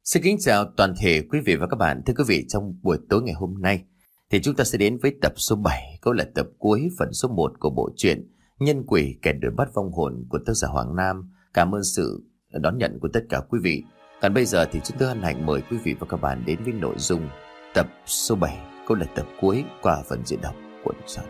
Xin kính chào toàn thể quý vị và các bạn. Thưa quý vị, trong buổi tối ngày hôm nay thì chúng ta sẽ đến với tập số 7, cũng là tập cuối phần số 1 của bộ truyện Nhân Quỷ Kẻ Đuổi Bắt Vong Hồn của tác giả Hoàng Nam. Cảm ơn sự đón nhận của tất cả quý vị. Còn bây giờ thì chúng tôi hân hạnh mời quý vị và các bạn đến với nội dung tập số 7, cũng là tập cuối qua phần diễn đọc của Đức Sơn.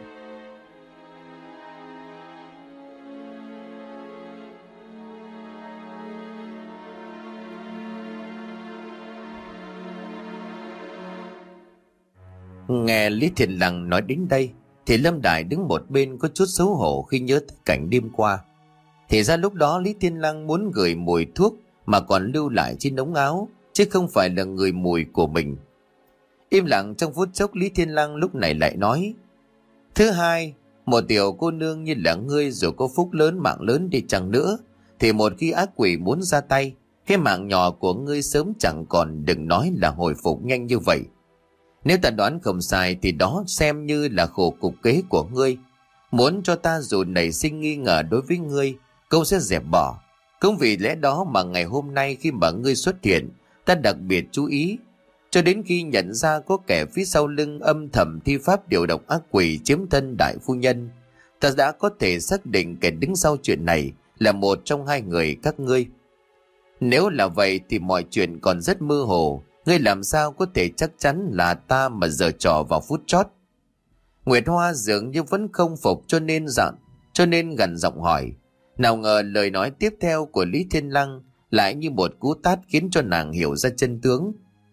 Nghe Lý Thiên Lăng nói đến đây thì Lâm Đại đứng một bên có chút xấu hổ khi nhớ tới cảnh đêm qua. Thì ra lúc đó Lý Thiên Lăng muốn gửi mùi thuốc mà còn lưu lại trên ống áo, chứ không phải là người mùi của mình. Im lặng trong phút chốc, Lý Thiên Lăng lúc này lại nói: Thứ hai, một tiểu cô nương như là ngươi dù có phúc lớn mạng lớn đi chăng nữa, thì một khi ác quỷ muốn ra tay, cái mạng nhỏ của ngươi sớm chẳng còn, đừng nói là hồi phục nhanh như vậy. Nếu ta đoán không sai thì đó xem như là khổ cục kế của ngươi. Muốn cho ta dù nảy sinh nghi ngờ đối với ngươi, câu sẽ dẹp bỏ. Cũng vì lẽ đó mà ngày hôm nay khi mà ngươi xuất hiện, ta đặc biệt chú ý. Cho đến khi nhận ra có kẻ phía sau lưng âm thầm thi pháp điều động ác quỷ chiếm thân đại phu nhân, ta đã có thể xác định kẻ đứng sau chuyện này là một trong hai người các ngươi. Nếu là vậy thì mọi chuyện còn rất mơ hồ. Ngươi làm sao có thể chắc chắn là ta mà giở trò vào phút chót? Nguyệt Hoa dường như vẫn không phục cho nên gằn giọng hỏi. Nào ngờ lời nói tiếp theo của Lý Thiên Lăng lại như một cú tát khiến cho nàng hiểu ra chân tướng.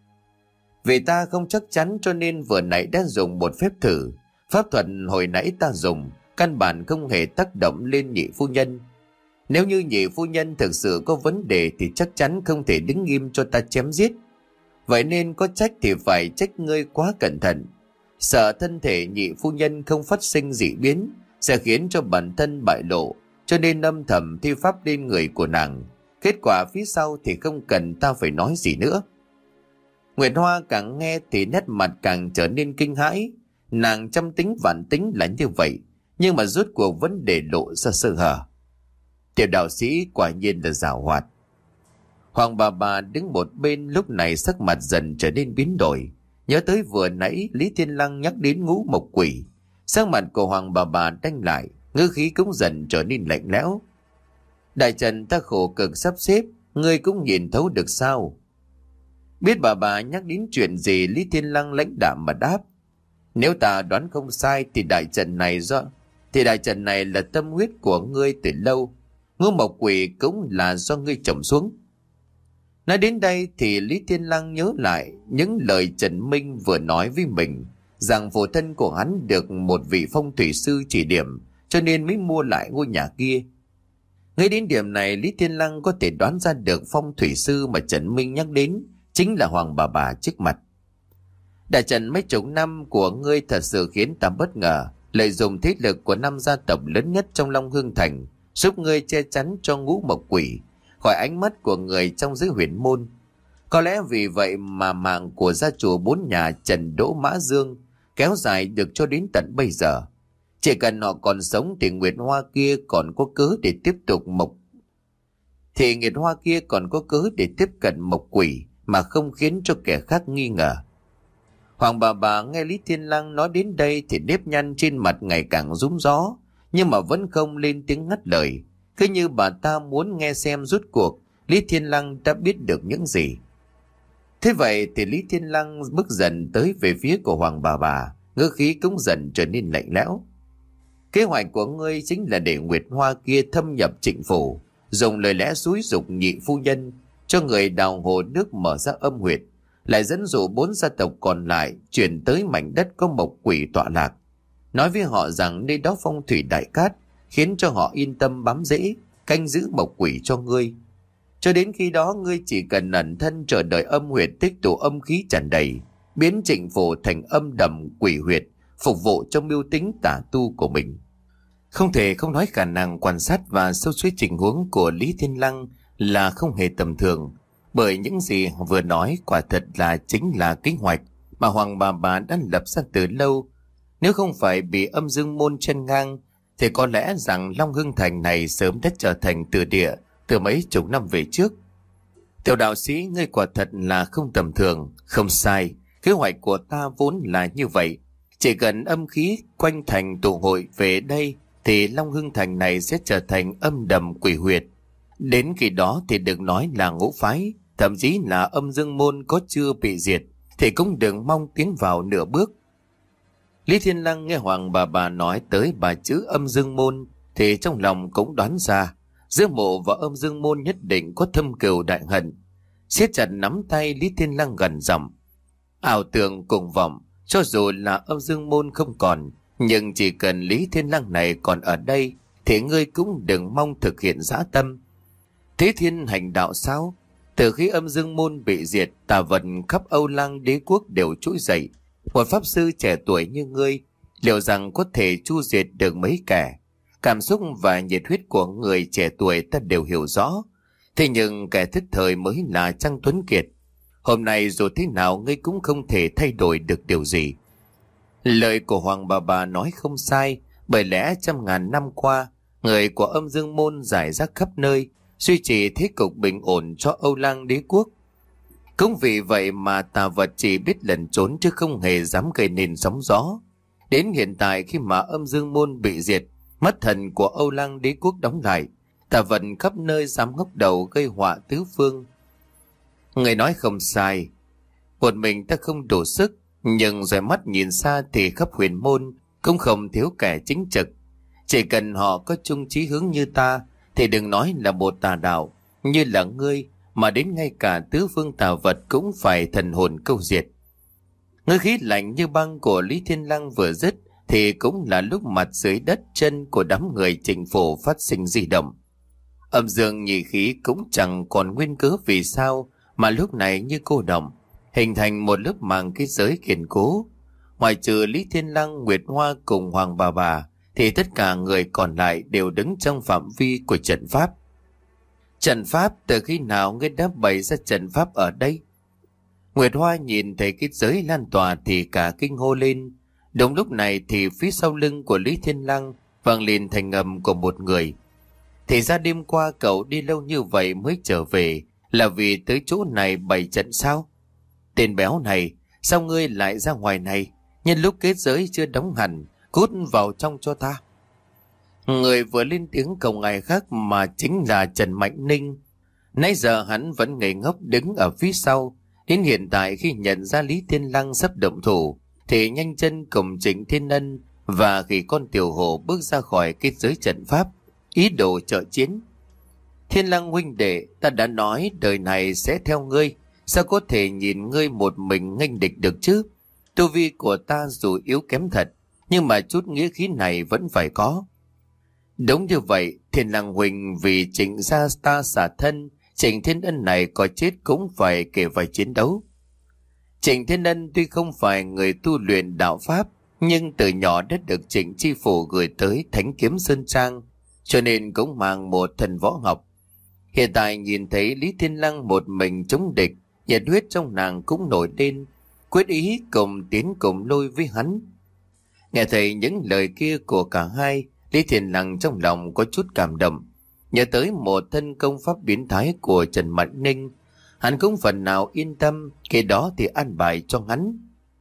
Vì ta không chắc chắn cho nên vừa nãy đã dùng một phép thử. Pháp thuật hồi nãy ta dùng căn bản không hề tác động lên nhị phu nhân. Nếu như nhị phu nhân thực sự có vấn đề thì chắc chắn không thể đứng im cho ta chém giết. Vậy nên có trách thì phải trách ngươi quá cẩn thận. Sợ thân thể nhị phu nhân không phát sinh dị biến sẽ khiến cho bản thân bại lộ, cho nên âm thầm thi pháp lên người của nàng. Kết quả phía sau thì không cần ta phải nói gì nữa. Nguyệt Hoa càng nghe thì nét mặt càng trở nên kinh hãi. Nàng trăm tính vạn tính là như vậy, nhưng mà rốt cuộc vẫn để lộ ra sơ hở. Tiểu đạo sĩ quả nhiên là giàu hoạt. Hoàng bà đứng một bên lúc này sắc mặt dần trở nên biến đổi. Nhớ tới vừa nãy Lý Thiên Lăng nhắc đến ngũ mộc quỷ, sắc mặt của Hoàng bà đanh lại, ngữ khí cũng dần trở nên lạnh lẽo. Đại trần ta khổ cực sắp xếp, ngươi cũng nhìn thấu được sao? Biết bà nhắc đến chuyện gì, Lý Thiên Lăng lãnh đạm mà đáp. Nếu ta đoán không sai thì đại trần này là tâm huyết của ngươi từ lâu. Ngũ mộc quỷ cũng là do ngươi trồng xuống. Nói đến đây thì Lý Thiên Lăng nhớ lại những lời Trần Minh vừa nói với mình, rằng phụ thân của hắn được một vị phong thủy sư chỉ điểm, cho nên mới mua lại ngôi nhà kia. Ngay đến điểm này, Lý Thiên Lăng có thể đoán ra được phong thủy sư mà Trần Minh nhắc đến chính là Hoàng bà trước mặt. Đại trần mấy chục năm của ngươi thật sự khiến ta bất ngờ, lợi dụng thế lực của 5 gia tộc lớn nhất trong Long Hương Thành, giúp ngươi che chắn cho ngũ mộc quỷ khỏi ánh mắt của người trong giới huyền môn. Có lẽ vì vậy mà mạng của gia chủ 4 nhà Trần Đỗ Mã Dương kéo dài được cho đến tận bây giờ. Chỉ cần họ còn sống thì Nguyệt Hoa kia còn có cớ để tiếp cận mộc quỷ mà không khiến cho kẻ khác nghi ngờ. Hoàng bà nghe Lý Thiên Lăng nói đến đây thì nếp nhăn trên mặt ngày càng rúm gió, nhưng mà vẫn không lên tiếng ngắt lời. Cứ như bà ta muốn nghe xem rốt cuộc Lý Thiên Lăng đã biết được những gì. Thế vậy thì Lý Thiên Lăng bước dần tới về phía của Hoàng bà, ngữ khí cũng dần trở nên lạnh lẽo. Kế hoạch của ngươi chính là để Nguyệt Hoa kia thâm nhập Trịnh phủ, dùng lời lẽ xúi giục nhị phu nhân cho người đào hồ nước mở ra âm huyệt, lại dẫn dụ 4 gia tộc còn lại chuyển tới mảnh đất có mộc quỷ tọa lạc, nói với họ rằng nơi đó phong thủy đại cát, khiến cho họ yên tâm bám rễ canh giữ mộc quỷ cho ngươi. Cho đến khi đó ngươi chỉ cần ẩn thân chờ đợi âm huyệt tích tụ âm khí tràn đầy, biến Trịnh phủ thành âm đầm quỷ huyệt, phục vụ cho mưu tính tà tu của mình. Không thể không nói khả năng quan sát và sâu suy tình huống của Lý Thiên Lăng là không hề tầm thường, bởi những gì vừa nói quả thật là chính là kế hoạch mà Hoàng bà đã lập ra từ lâu. Nếu không phải bị âm dương môn chen ngang thì có lẽ rằng Long Hưng Thành này sớm đã trở thành từ địa từ mấy chục năm về trước. Tiểu đạo sĩ, ngươi quả thật là không tầm thường. Không sai, kế hoạch của ta vốn là như vậy. Chỉ cần âm khí quanh thành tụ hội về đây thì Long Hưng Thành này sẽ trở thành âm đầm quỷ huyệt. Đến khi đó thì đừng nói là ngũ phái, thậm chí là âm dương môn có chưa bị diệt thì cũng đừng mong tiến vào nửa bước. Lý Thiên Lăng nghe Hoàng bà nói tới ba chữ âm dương môn thì trong lòng cũng đoán ra giữa mộ và âm dương môn nhất định có thâm cừu đại hận. Siết chặt nắm tay, Lý Thiên Lăng gần giọng: ảo tưởng cùng vọng, cho dù là âm dương môn không còn, nhưng chỉ cần Lý Thiên Lăng này còn ở đây thì ngươi cũng đừng mong thực hiện dã tâm. Thế thiên hành đạo sao? Từ khi âm dương môn bị diệt, tà vật khắp Âu Lang đế quốc đều trỗi dậy. Một pháp sư trẻ tuổi như ngươi, liệu rằng có thể chu diệt được mấy kẻ? Cảm xúc và nhiệt huyết của người trẻ tuổi ta đều hiểu rõ. Thế nhưng kẻ thức thời mới là Trang Tuấn Kiệt. Hôm nay dù thế nào ngươi cũng không thể thay đổi được điều gì. Lời của Hoàng bà nói không sai, bởi lẽ trăm ngàn năm qua, người của âm dương môn rải rác khắp nơi, duy trì thế cục bình ổn cho Âu Lang đế quốc. Cũng vì vậy mà tà vật chỉ biết lẩn trốn chứ không hề dám gây nên sóng gió. Đến hiện tại khi mà âm dương môn bị diệt, mắt thần của Âu Lang đế quốc đóng lại, tà vật khắp nơi dám ngóc đầu gây họa tứ phương. Người nói không sai, một mình ta không đủ sức, nhưng rồi mắt nhìn xa thì khắp huyền môn cũng không thiếu kẻ chính trực. Chỉ cần họ có chung chí hướng như ta thì đừng nói là một tà đạo như là ngươi, mà đến ngay cả tứ phương tà vật cũng phải thần hồn câu diệt. Ngữ khí lạnh như băng của Lý Thiên Lăng vừa dứt thì cũng là lúc mặt dưới đất chân của đám người Trịnh Phổ phát sinh di động. Âm dương nhị khí cũng chẳng còn nguyên cớ vì sao mà lúc này như cô động, hình thành một lớp màng kết giới kiên cố. Ngoài trừ Lý Thiên Lăng, Nguyệt Hoa cùng Hoàng bà thì tất cả người còn lại đều đứng trong phạm vi của trận pháp. Trận pháp? Từ khi nào ngươi đã bày ra trận pháp ở đây? Nguyệt Hoa nhìn thấy kết giới lan tỏa thì cả kinh hô lên. Đúng lúc này thì phía sau lưng của Lý Thiên Lăng vang lên thành âm của một người. Thì ra đêm qua cậu đi lâu như vậy mới trở về là vì tới chỗ này bày trận sao? Tên béo này, sao ngươi lại ra ngoài này? Nhân lúc kết giới chưa đóng hẳn, cút vào trong cho ta. Người vừa lên tiếng cầu ngài khác mà chính là Trần Mạnh Ninh. Nãy giờ hắn vẫn ngây ngốc đứng ở phía sau. Đến hiện tại khi nhận ra Lý Thiên Lăng sắp động thủ thì nhanh chân cùng Trịnh Thiên Ân và khi con tiểu hổ bước ra khỏi kết giới trận pháp, ý đồ trợ chiến. Thiên Lăng huynh đệ, ta đã nói đời này sẽ theo ngươi, sao có thể nhìn ngươi một mình nghênh địch được chứ? Tu vi của ta dù yếu kém thật, nhưng mà chút nghĩa khí này vẫn phải có. Đúng như vậy, Thiên Lăng huynh vì Trịnh gia ta xả thân, Trịnh Thiên Ân này có chết cũng phải kể vai chiến đấu. Trịnh Thiên Ân tuy không phải người tu luyện đạo pháp, nhưng từ nhỏ đã được Trịnh Chi Phủ gửi tới Thánh Kiếm Sơn Trang, cho nên cũng mang một thần võ học. Hiện tại nhìn thấy Lý Thiên Lăng một mình chống địch, nhiệt huyết trong nàng cũng nổi lên, quyết ý cùng tiến cùng lôi với hắn. Nghe thấy những lời kia của cả hai, Lý Thiên Lăng trong lòng có chút cảm động. Nhớ tới một thân công pháp biến thái của Trần Mạnh Ninh, hắn cũng phần nào yên tâm, khi đó thì an bài cho hắn.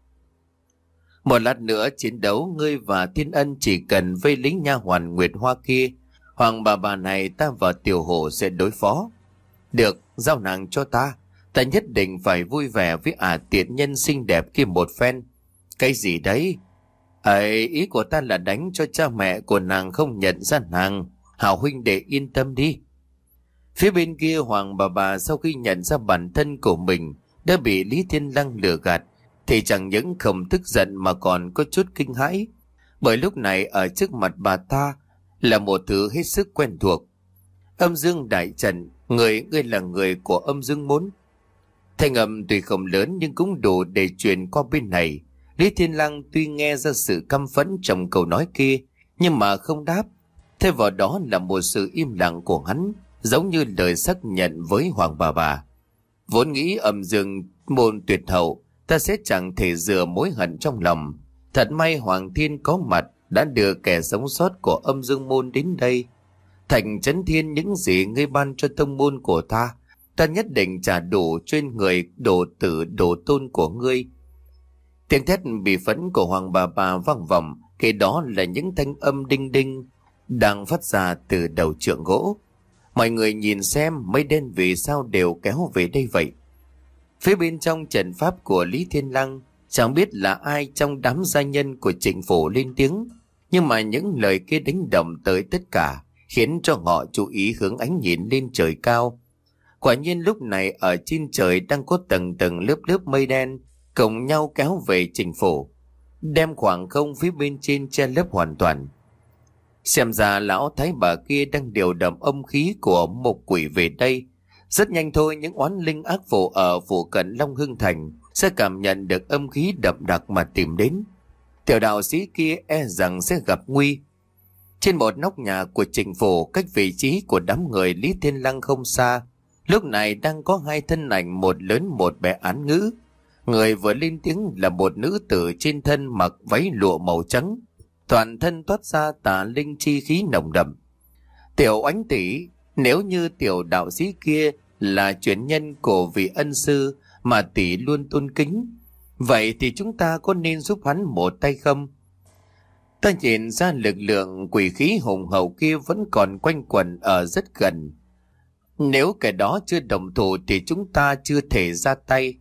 Một lát nữa chiến đấu, ngươi và Thiên Ân chỉ cần vây lính nha hoàn Nguyệt Hoa kia, Hoàng bà này ta và tiểu hổ sẽ đối phó. Được, giao nàng cho ta, ta nhất định phải vui vẻ với tiện nhân xinh đẹp kia một phen. Cái gì đấy? Ý của ta là đánh cho cha mẹ của nàng không nhận ra nàng. Hảo huynh đệ yên tâm đi. Phía bên kia Hoàng bà sau khi nhận ra bản thân của mình đã bị Lý Thiên Lăng lừa gạt thì chẳng những không tức giận mà còn có chút kinh hãi, bởi lúc này ở trước mặt bà ta là một thứ hết sức quen thuộc. Âm dương đại trận, ngươi là người của âm dương môn. Thanh âm tuy không lớn nhưng cũng đủ để truyền qua bên này. Lý Thiên Lăng tuy nghe ra sự căm phẫn trong câu nói kia nhưng mà không đáp. Thay vào đó là một sự im lặng của hắn, giống như lời xác nhận với Hoàng bà. Vốn nghĩ âm dương môn tuyệt hậu, ta sẽ chẳng thể rửa mối hận trong lòng. Thật may Hoàng Thiên có mặt đã đưa kẻ sống sót của âm dương môn đến đây. Thành Chấn Thiên, những gì ngươi ban cho tông môn của ta ta nhất định trả đủ trên người đồ tử đồ tôn của ngươi. Tiếng thét bị phẫn của Hoàng bà vang vọng, khi đó là những thanh âm đinh đinh đang phát ra từ đầu trượng gỗ. Mọi người nhìn xem mây đen vì sao đều kéo về đây vậy. Phía bên trong trận pháp của Lý Thiên Lăng, chẳng biết là ai trong đám gia nhân của Trịnh Phủ lên tiếng, nhưng mà những lời kia đánh động tới tất cả, khiến cho họ chú ý hướng ánh nhìn lên trời cao. Quả nhiên lúc này ở trên trời đang có tầng tầng lớp lớp mây đen cùng nhau kéo về Trịnh Phủ, đem khoảng không phía bên trên che lấp hoàn toàn. Xem ra lão thái bà kia đang điều động âm khí của một quỷ về đây. Rất nhanh thôi những oán linh ác phụ ở phụ cận Long Hưng Thành sẽ cảm nhận được âm khí đậm đặc mà tìm đến. Tiểu đạo sĩ kia e rằng sẽ gặp nguy. Trên một nóc nhà của Trịnh Phủ, cách vị trí của đám người Lý Thiên Lăng không xa, lúc này đang có hai thân ảnh, một lớn một bé án ngữ. Người vừa lên tiếng là một nữ tử trên thân mặc váy lụa màu trắng, toàn thân toát ra tà linh chi khí nồng đậm. Tiểu Oánh tỷ, nếu như tiểu đạo sĩ kia là truyền nhân của vị ân sư mà tỷ luôn tôn kính, vậy thì chúng ta có nên giúp hắn một tay không? Ta nhìn ra lực lượng quỷ khí hùng hậu kia vẫn còn quanh quẩn ở rất gần. Nếu kẻ đó chưa đồng thủ thì chúng ta chưa thể ra tay.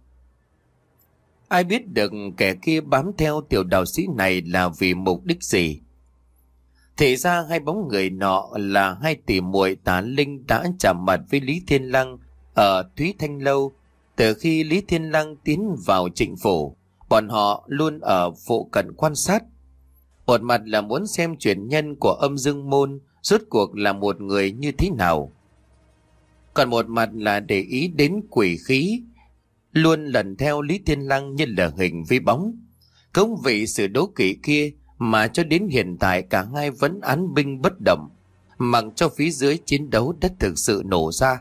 Ai biết được kẻ kia bám theo tiểu đạo sĩ này là vì mục đích gì? Thì ra hai bóng người nọ là hai tỷ muội tà linh đã chạm mặt với Lý Thiên Lăng ở Thúy Thanh Lâu. Từ khi Lý Thiên Lăng tiến vào Trịnh Phủ, bọn họ luôn ở phụ cận quan sát. Một mặt là muốn xem truyền nhân của Âm Dương Môn rốt cuộc là một người như thế nào, còn một mặt là để ý đến quỷ khí luôn lần theo Lý Thiên Lăng như là hình với bóng. Cũng vì sự đố kỵ kia mà cho đến hiện tại cả hai vẫn án binh bất động, mặc cho phía dưới chiến đấu đã thực sự nổ ra.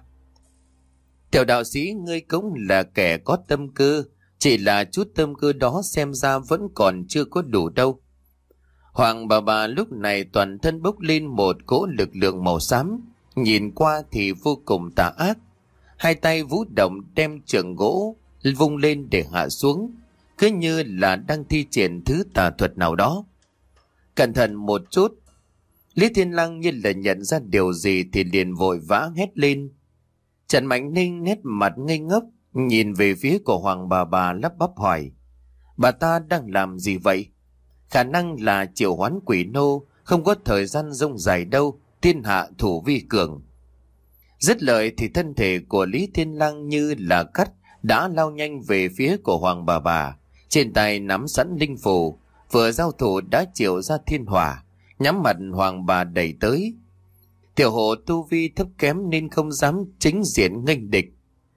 Tiểu đạo sĩ, ngươi cũng là kẻ có tâm cơ, chỉ là chút tâm cơ đó xem ra vẫn còn chưa có đủ đâu. Hoàng bà lúc này toàn thân bốc lên một cỗ lực lượng màu xám, nhìn qua thì vô cùng tà ác. Hai tay vũ động đem trường gỗ vung lên để hạ xuống, cứ như là đang thi triển thứ tà thuật nào đó. Cẩn thận một chút. Lý Thiên Lăng như là nhận ra điều gì thì liền vội vã hét lên. Trần Mạnh Ninh nét mặt ngây ngốc, nhìn về phía của Hoàng bà lắp bắp hỏi: bà ta đang làm gì vậy? Khả năng là triệu hoán quỷ nô, không có thời gian rông dài đâu, thiên hạ thủ vi cường. Dứt lời thì thân thể của Lý Thiên Lăng như là cắt đã lao nhanh về phía của Hoàng bà. Trên tay nắm sẵn linh phù, vừa giao thủ đã triệu ra thiên hỏa, nhắm mặt Hoàng bà đẩy tới. Tiểu hộ tu vi thấp kém nên không dám chính diện nghênh địch,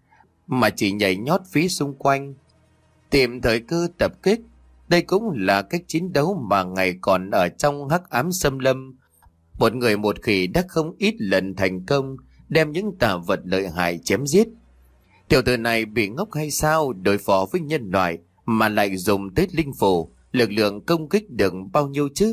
mà chỉ nhảy nhót phía xung quanh, tìm thời cơ tập kích. Đây cũng là cách chiến đấu mà ngày còn ở trong hắc ám xâm lâm, một người một khỉ đã không ít lần thành công đem những tà vật lợi hại chém giết. Tiểu tử này bị ngốc hay sao, đối phó với nhân loại mà lại dùng tới linh phù, lực lượng công kích được bao nhiêu chứ?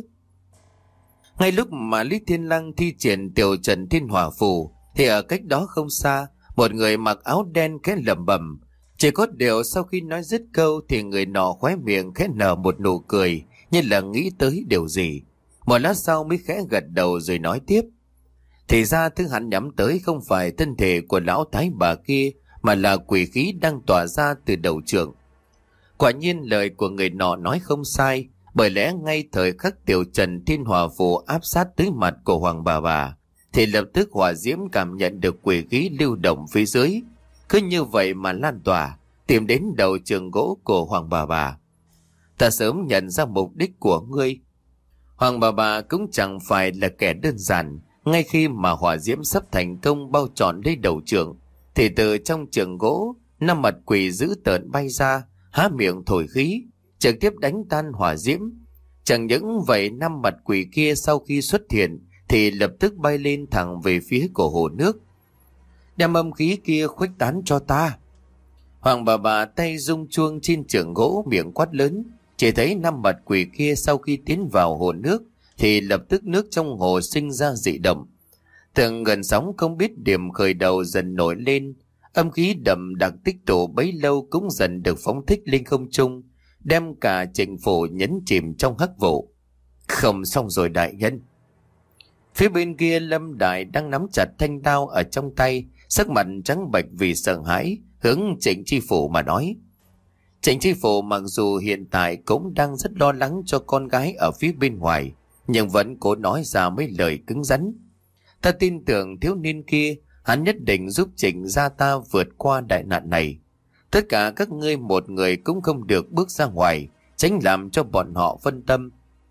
Ngay lúc mà Lý Thiên Lăng thi triển tiểu trần thiên hỏa phù thì ở cách đó không xa, một người mặc áo đen khẽ lẩm bẩm. Chỉ có điều sau khi nói dứt câu thì người nọ khóe miệng khẽ nở một nụ cười, như là nghĩ tới điều gì. Một lát sau mới khẽ gật đầu rồi nói tiếp: thì ra thứ hắn nhắm tới không phải thân thể của lão thái bà kia, mà là quỷ khí đang tỏa ra từ đầu trượng. Quả nhiên lời của người nọ nói không sai, bởi lẽ ngay thời khắc tiểu trần thiên hỏa phù áp sát tới mặt của Hoàng bà thì lập tức hỏa diễm cảm nhận được quỷ khí lưu động phía dưới, cứ như vậy mà lan tỏa tìm đến đầu trường gỗ của Hoàng bà. Ta sớm nhận ra mục đích của ngươi. Hoàng bà cũng chẳng phải là kẻ đơn giản. Ngay khi mà hỏa diễm sắp thành công bao trọn lấy đầu trường, thì từ trong trường gỗ, năm mặt quỷ dữ tợn bay ra, há miệng thổi khí, trực tiếp đánh tan hỏa diễm. Chẳng những vậy, năm mặt quỷ kia sau khi xuất hiện thì lập tức bay lên thẳng về phía của hồ nước. Đem âm khí kia khuếch tán cho ta. Hoàng bà tay rung chuông trên trường gỗ, miệng quát lớn. Chỉ thấy năm mặt quỷ kia sau khi tiến vào hồ nước thì lập tức nước trong hồ sinh ra dị động. Từng gần sóng không biết điểm khởi đầu dần nổi lên. Âm khí đậm đặc tích tụ bấy lâu cũng dần được phóng thích lên không trung, đem cả Trịnh phủ nhấn chìm trong hắc vụ. Không xong rồi đại nhân. Phía bên kia Lâm Đại đang nắm chặt thanh đao ở trong tay, sắc mặt trắng bệch vì sợ hãi, hướng Trịnh Chi Phủ mà nói. Trịnh Chi Phủ mặc dù hiện tại cũng đang rất lo lắng cho con gái ở phía bên ngoài, nhưng vẫn cố nói ra mấy lời cứng rắn. Ta tin tưởng thiếu niên kia, hắn nhất định giúp Trịnh gia ta vượt qua đại nạn này. Tất cả các ngươi một người cũng không được bước ra ngoài, tránh làm cho bọn họ phân tâm.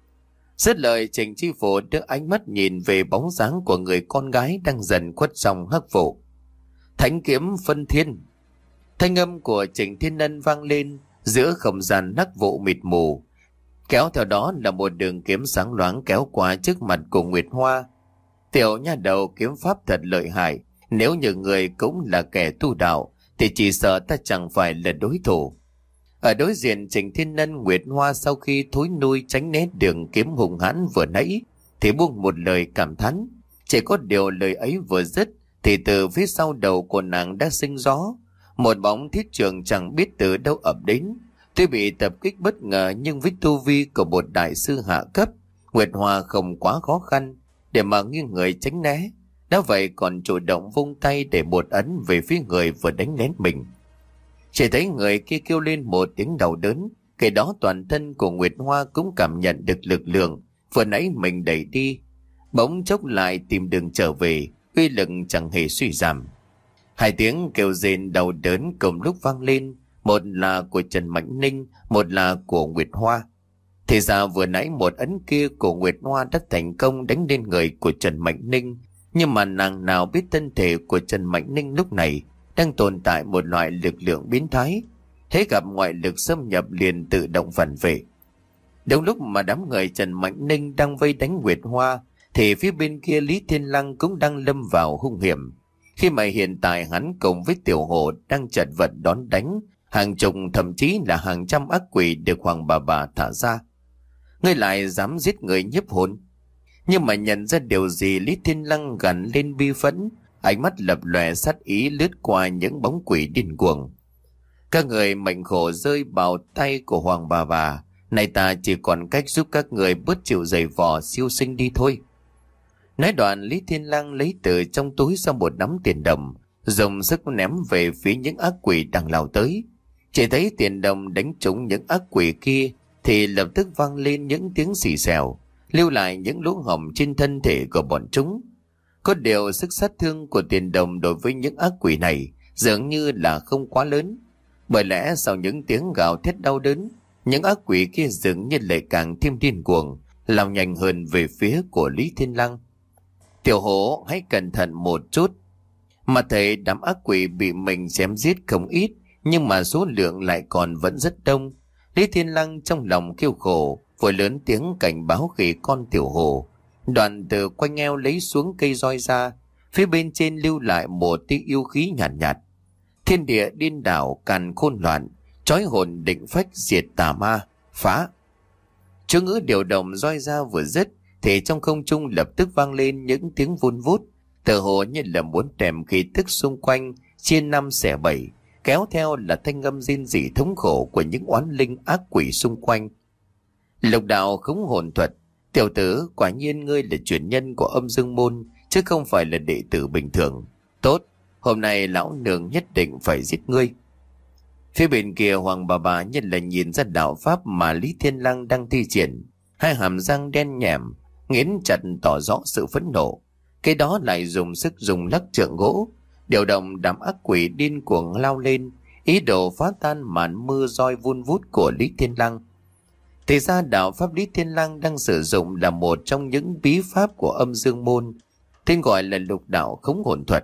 Dứt lời, Trịnh Chi Phủ đưa ánh mắt nhìn về bóng dáng của người con gái đang dần khuất trong hắc vụ. Thánh kiếm phân thiên. Thanh âm của Trịnh Thiên Ân vang lên giữa không gian hắc vụ mịt mù. Kéo theo đó là một đường kiếm sáng loáng kéo qua trước mặt của Nguyệt Hoa. Tiểu nha đầu, kiếm pháp thật lợi hại. Nếu như người cũng là kẻ tu đạo thì chỉ sợ ta chẳng phải là đối thủ. Ở đối diện Trịnh Thiên Ân, Nguyệt Hoa sau khi thối nuôi tránh né đường kiếm hùng hãn vừa nãy thì buông một lời cảm thán. Chỉ có điều lời ấy vừa dứt thì từ phía sau đầu của nàng đã sinh gió. Một bóng thiết trường chẳng biết từ đâu ập đến. Tuy bị tập kích bất ngờ nhưng với tu vi của một đại sư hạ cấp, Nguyệt Hoa không quá khó khăn để mà nghiêng người tránh né. Đã vậy còn chủ động vung tay để một ấn về phía người vừa đánh lén mình. Chỉ thấy người kia kêu lên một tiếng đau đớn, cái đó toàn thân của Nguyệt Hoa cũng cảm nhận được lực lượng vừa nãy mình đẩy đi, bỗng chốc lại tìm đường trở về, uy lực chẳng hề suy giảm. Hai tiếng kêu rên đau đớn cùng lúc vang lên, một là của Trần Mạnh Ninh, một là của Nguyệt Hoa. Thì ra vừa nãy một ấn kia của Nguyệt Hoa đã thành công đánh lên người của Trần Mạnh Ninh, nhưng mà nàng nào biết thân thể của Trần Mạnh Ninh lúc này đang tồn tại một loại lực lượng biến thái, thế gặp ngoại lực xâm nhập liền tự động phản vệ. Đúng lúc mà đám người Trần Mạnh Ninh đang vây đánh Nguyệt Hoa thì phía bên kia Lý Thiên Lăng cũng đang lâm vào hung hiểm, khi mà hiện tại hắn cùng với Tiểu Hồ đang chật vật đón đánh hàng chục thậm chí là hàng trăm ác quỷ được Hoàng bà thả ra. Ngươi lại dám giết người nhiếp hồn? Nhưng mà nhận ra điều gì, Lý Thiên Lăng gằn lên bi phẫn, ánh mắt lập lòe sát ý lướt qua những bóng quỷ điên cuồng. Các người mệnh khổ rơi vào tay của Hoàng bà, này ta chỉ còn cách giúp các người bớt chịu giày vò siêu sinh đi thôi. Nói đoạn, Lý Thiên Lăng lấy từ trong túi ra một nắm tiền đồng, dùng sức ném về phía những ác quỷ đang lao tới. Chỉ thấy tiền đồng đánh trúng những ác quỷ kia thì lập tức vang lên những tiếng xì xèo, lưu lại những lỗ hổng trên thân thể của bọn chúng. Có điều sức sát thương của tiền đồng đối với những ác quỷ này dường như là không quá lớn, bởi lẽ sau những tiếng gào thét đau đớn, những ác quỷ kia dường như lại càng thêm điên cuồng, lao nhanh hơn về phía của Lý Thiên Lăng. Tiểu Hổ, hãy cẩn thận một chút. Mà thấy đám ác quỷ bị mình chém giết không ít, nhưng mà số lượng lại còn vẫn rất đông. Lý Thiên Lăng trong lòng kêu khổ, vội lớn tiếng cảnh báo khỉ con Tiểu Hổ. Đoạn từ quanh eo lấy xuống cây roi ra, phía bên trên lưu lại một tia yêu khí nhàn nhạt. Thiên địa điên đảo càn khôn loạn, trói hồn định phách diệt tà ma, phá. Chú ngữ điều động roi ra vừa dứt thì trong không trung lập tức vang lên những tiếng vun vút, tựa hồ như là muốn đem khí tức xung quanh chia năm xẻ bảy, kéo theo là thanh âm rên rỉ thống khổ của những oán linh ác quỷ xung quanh. Lục đạo khống hồn thuật, tiểu tử, quả nhiên ngươi là truyền nhân của Âm Dương Môn chứ không phải là đệ tử bình thường. Tốt, hôm nay lão nương nhất định phải giết ngươi. Phía bên kia Hoàng bà nhân là nhìn ra đạo pháp mà Lý Thiên Lăng đang thi triển, hai hàm răng đen nhẻm nghiến chặt tỏ rõ sự phẫn nộ. Cái đó lại dùng sức dùng lắc trượng gỗ, điều động đám ác quỷ điên cuồng lao lên, ý đồ phá tan màn mưa roi vun vút của Lý Thiên Lăng. Thì ra đạo pháp Lý Thiên Lăng đang sử dụng là một trong những bí pháp của Âm Dương Môn, tên gọi là lục đạo khống hồn thuật.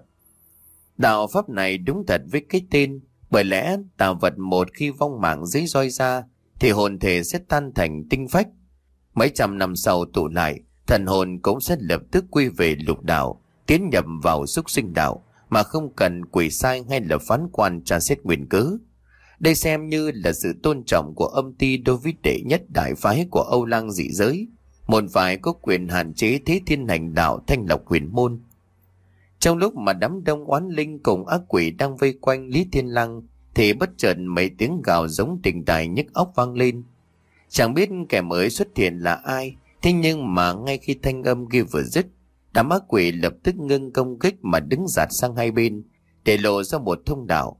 Đạo pháp này đúng thật với cái tên, bởi lẽ tà vật một khi vong mạng dưới roi ra thì hồn thể sẽ tan thành tinh phách. Mấy trăm năm sau tụ lại, thần hồn cũng sẽ lập tức quy về lục đạo, tiến nhập vào súc sinh đạo mà không cần quỷ sai hay là phán quan tra xét nguyên cớ. Đây xem như là sự tôn trọng của Âm Ty đối với đệ nhất đại phái của Âu Lang dị giới, một phái có quyền hạn chế thế thiên hành đạo Thanh Lộc Huyền Môn. Trong lúc mà đám đông oán linh cùng ác quỷ đang vây quanh Lý Thiên Lăng thì bất chợt mấy tiếng gào giống đình tài nhức óc vang lên. Chẳng biết kẻ mới xuất hiện là ai, thế nhưng mà ngay khi thanh âm kia vừa dứt, đám ác quỷ lập tức ngưng công kích mà đứng dạt sang hai bên để lộ ra một thông đạo.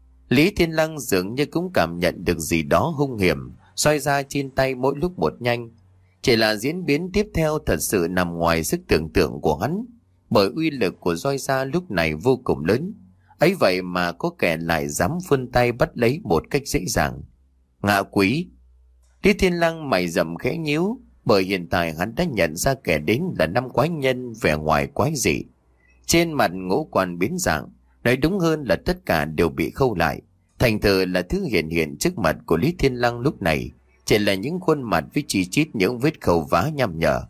Lý Thiên Lăng dường như cũng cảm nhận được gì đó hung hiểm, xoay ra trên tay mỗi lúc một nhanh. Chỉ là diễn biến tiếp theo thật sự nằm ngoài sức tưởng tượng của hắn, bởi uy lực của roi da lúc này vô cùng lớn. Ấy vậy mà có kẻ lại dám vươn tay bắt lấy một cách dễ dàng. Ngạ quỷ! Lý Thiên Lăng mày rậm khẽ nhíu, bởi hiện tại hắn đã nhận ra kẻ đến là năm quái nhân vẻ ngoài quái dị. Trên mặt ngũ quan biến dạng, nói đúng hơn là tất cả đều bị khâu lại. Thành thử là thứ hiện trước mặt của Lý Thiên Lăng lúc này chỉ là những khuôn mặt với chi chít những vết khâu vá nham nhở.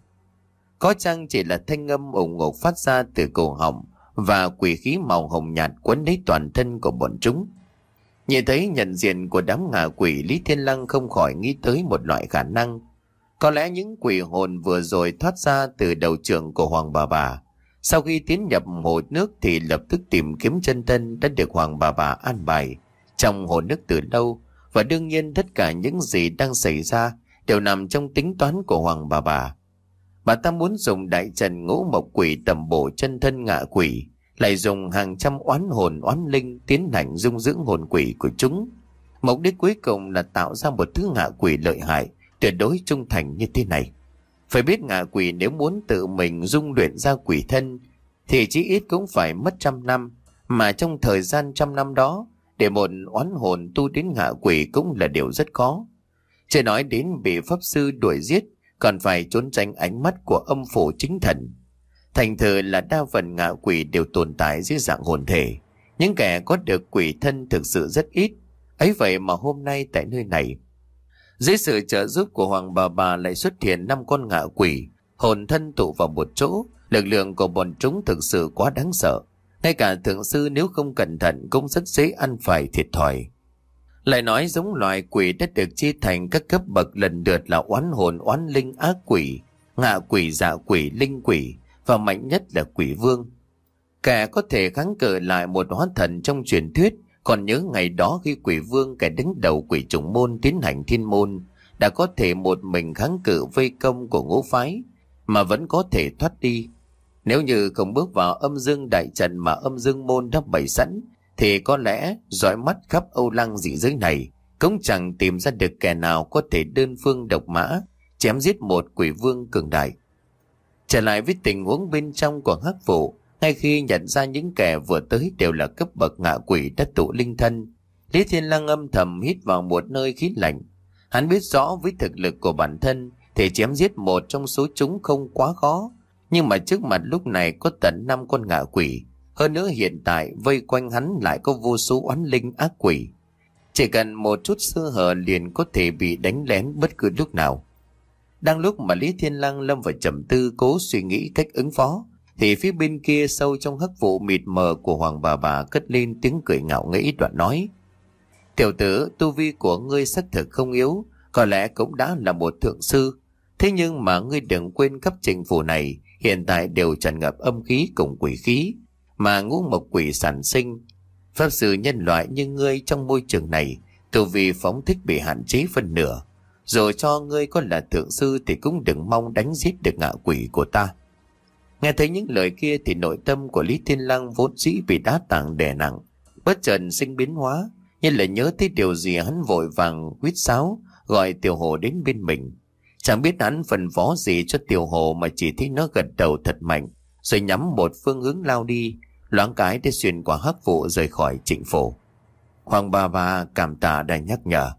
Có chăng chỉ là thanh âm ủng ục phát ra từ cổ họng và quỷ khí màu hồng nhạt quấn lấy toàn thân của bọn chúng. Nhìn thấy nhận diện của đám ngạ quỷ, Lý Thiên Lăng không khỏi nghĩ tới một loại khả năng. Có lẽ những quỷ hồn vừa rồi thoát ra từ đầu trường của Hoàng Bà, sau khi tiến nhập hồ nước thì lập tức tìm kiếm chân thân đã được Hoàng Bà an bài trong hồ nước từ lâu, và đương nhiên tất cả những gì đang xảy ra đều nằm trong tính toán của Hoàng Bà. Bà ta muốn dùng đại trận Ngũ Mộc Quỷ tầm bổ chân thân ngạ quỷ, lại dùng hàng trăm oán hồn oán linh tiến hành dung dưỡng hồn quỷ của chúng. Mục đích cuối cùng là tạo ra một thứ ngạ quỷ lợi hại, tuyệt đối trung thành như thế này. Phải biết ngạ quỷ nếu muốn tự mình dung luyện ra quỷ thân thì chí ít cũng phải mất 100 năm, mà trong thời gian 100 năm đó để một oán hồn tu đến ngạ quỷ cũng là điều rất khó. Chưa nói đến bị pháp sư đuổi giết, còn phải trốn tránh ánh mắt của âm phủ chính thần. Thành thử là đa phần ngạ quỷ đều tồn tại dưới dạng hồn thể. Những kẻ có được quỷ thân thực sự rất ít. Ấy vậy mà hôm nay tại nơi này, dưới sự trợ giúp của Hoàng Bà lại xuất hiện 5 con ngạ quỷ, hồn thân tụ vào một chỗ. Lực lượng của bọn chúng thực sự quá đáng sợ. Ngay cả thượng sư nếu không cẩn thận cũng rất dễ ăn phải thiệt thòi. Lại nói giống loài quỷ đã được chia thành các cấp bậc lần lượt là oán hồn, oán linh, ác quỷ, ngạ quỷ, dạ quỷ, linh quỷ, và mạnh nhất là quỷ vương. Kẻ có thể kháng cự lại một hóa thần trong truyền thuyết còn nhớ ngày đó khi quỷ vương, kẻ đứng đầu quỷ chủng môn tiến hành thiên môn, đã có thể một mình kháng cự vây công của ngũ phái mà vẫn có thể thoát đi. Nếu như không bước vào âm dương đại trận mà âm dương môn đã bày sẵn thì có lẽ dõi mắt khắp Âu Lăng dị giới này cũng chẳng tìm ra được kẻ nào có thể đơn phương độc mã chém giết một quỷ vương cường đại. Trở lại với tình huống bên trong của hắc vụ, ngay khi nhận ra những kẻ vừa tới đều là cấp bậc ngạ quỷ đã tụ linh thân, Lý Thiên Lăng âm thầm hít vào một nơi khí lạnh. Hắn biết rõ với thực lực của bản thân thì chém giết một trong số chúng không quá khó, nhưng mà trước mặt lúc này có tận 5 con ngạ quỷ. Hơn nữa hiện tại vây quanh hắn lại có vô số oán linh ác quỷ. Chỉ cần một chút sơ hở liền có thể bị đánh lén bất cứ lúc nào. Đang lúc mà Lý Thiên Lăng lâm vào trầm tư cố suy nghĩ cách ứng phó, thì phía bên kia sâu trong hắc vụ mịt mờ của Hoàng Bà cất lên tiếng cười ngạo nghễ đoạn nói: "Tiểu tử, tu vi của ngươi xác thực không yếu, có lẽ cũng đã là một thượng sư. Thế nhưng mà ngươi đừng quên khắp trình phủ này hiện tại đều tràn ngập âm khí cùng quỷ khí mà ngũ mộc quỷ sản sinh. Pháp sư nhân loại như ngươi trong môi trường này, tu vi phóng thích bị hạn chế phân nửa. Rồi cho ngươi có là thượng sư thì cũng đừng mong đánh giết được ngạ quỷ của ta." Nghe thấy những lời kia thì nội tâm của Lý Thiên Lăng vốn dĩ bị đá tảng đè nặng bất chợt sinh biến hóa, như là nhớ tới điều gì hắn vội vàng huýt sáo gọi Tiểu Hồ đến bên mình. Chẳng biết hắn phân phó gì cho Tiểu Hồ mà chỉ thấy nó gật đầu thật mạnh rồi nhắm một phương hướng lao đi, loáng cái để xuyên qua hắc vụ rời khỏi trịnh phủ. Hoàng Bà cảm tạ đã nhắc nhở.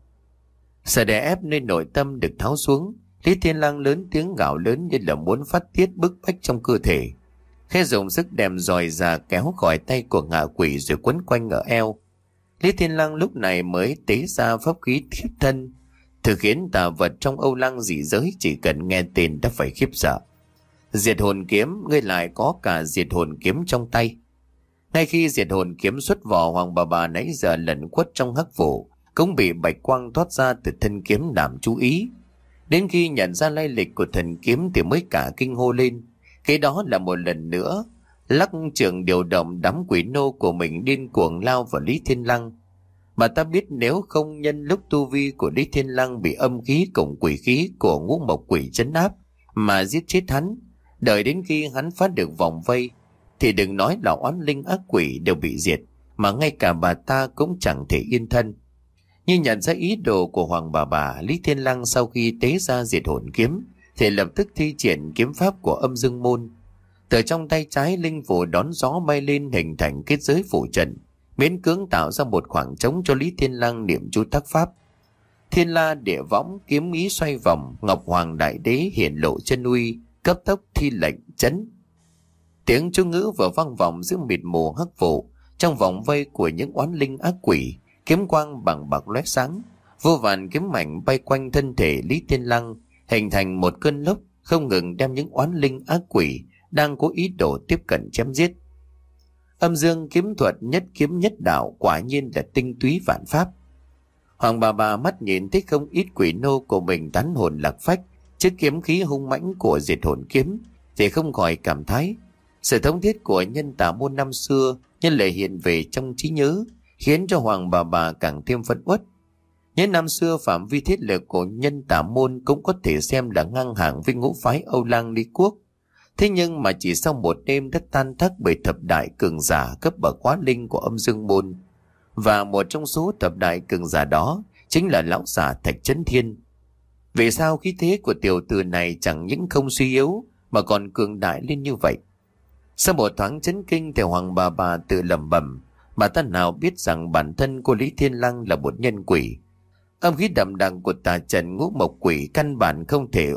Sợ đè ép nên nội tâm được tháo xuống, Lý Thiên Lăng lớn tiếng gào lớn như là muốn phát tiết bức bách trong cơ thể. Khẽ dùng sức đem roi ra kéo khỏi tay của ngạ quỷ rồi quấn quanh ở eo. Lý Thiên Lăng lúc này mới tế ra pháp khí thiết thân, thực khiến tà vật trong Âu Lăng dị giới chỉ cần nghe tên đã phải khiếp sợ. Diệt hồn kiếm, ngươi lại có cả diệt hồn kiếm trong tay. Ngay khi diệt hồn kiếm xuất vỏ, Hoàng Bà nãy giờ lẩn khuất trong hắc vụ cũng bị bạch quang thoát ra từ thân kiếm làm chú ý. Đến khi nhận ra lai lịch của thần kiếm thì mới cả kinh hô lên. Cái đó là một lần nữa Lắc trưởng điều động đám quỷ nô của mình điên cuồng lao vào Lý Thiên Lăng. Bà ta biết nếu không nhân lúc tu vi của Lý Thiên Lăng bị âm khí cùng quỷ khí của ngũ mộc quỷ trấn áp mà giết chết hắn, đợi đến khi hắn phá được vòng vây, thì đừng nói là oán linh ác quỷ đều bị diệt, mà ngay cả bà ta cũng chẳng thể yên thân. Như nhận ra ý đồ của Hoàng bà, Lý Thiên Lăng sau khi tế ra diệt hồn kiếm thì lập tức thi triển kiếm pháp của Âm Dương Môn. Từ trong tay trái linh phủ đón gió bay lên hình thành kết giới phủ trận, miễn cưỡng tạo ra một khoảng trống cho Lý Thiên Lăng niệm chú tác pháp. Thiên la địa võng, kiếm ý xoay vòng, Ngọc Hoàng Đại Đế hiển lộ chân uy, cấp tốc thi lệnh chấn. Tiếng chú ngữ vừa vang vọng giữa mịt mù hắc vụ, trong vòng vây của những oán linh ác quỷ, kiếm quang bằng bạc lóe sáng, vô vàn kiếm mảnh bay quanh thân thể Lý Thiên Lăng, hình thành một cơn lốc không ngừng đem những oán linh ác quỷ đang có ý đồ tiếp cận chém giết. Âm dương kiếm thuật nhất kiếm nhất đạo quả nhiên là tinh túy vạn pháp. Hoàng bà mắt nhìn thấy không ít quỷ nô của mình tán hồn lạc phách trước kiếm khí hung mãnh của diệt hồn kiếm, thì không khỏi cảm thán sự thống thiết của nhân tà môn năm xưa nhân lại hiện về trong trí nhớ, khiến cho Hoàng bà càng thêm phấn uất. Những năm xưa phạm vi thiết lực của nhân tà môn cũng có thể xem là ngang hàng với ngũ phái Âu Lang Lý Quốc. Thế nhưng mà chỉ sau một đêm đã tan tác bởi thập đại cường giả cấp bậc quá linh của Âm Dương Môn, và một trong số thập đại cường giả đó chính là lão giả Thạch Chấn Thiên. Vì sao khí thế của tiểu tử này chẳng những không suy yếu mà còn cường đại lên như vậy? Sau một thoáng chấn kinh thì Hoàng bà tự lẩm bẩm, bà ta nào biết rằng bản thân của Lý Thiên Lăng là một nhân quỷ. Âm khí đậm đặc của tà trận ngũ mộc quỷ căn bản không thể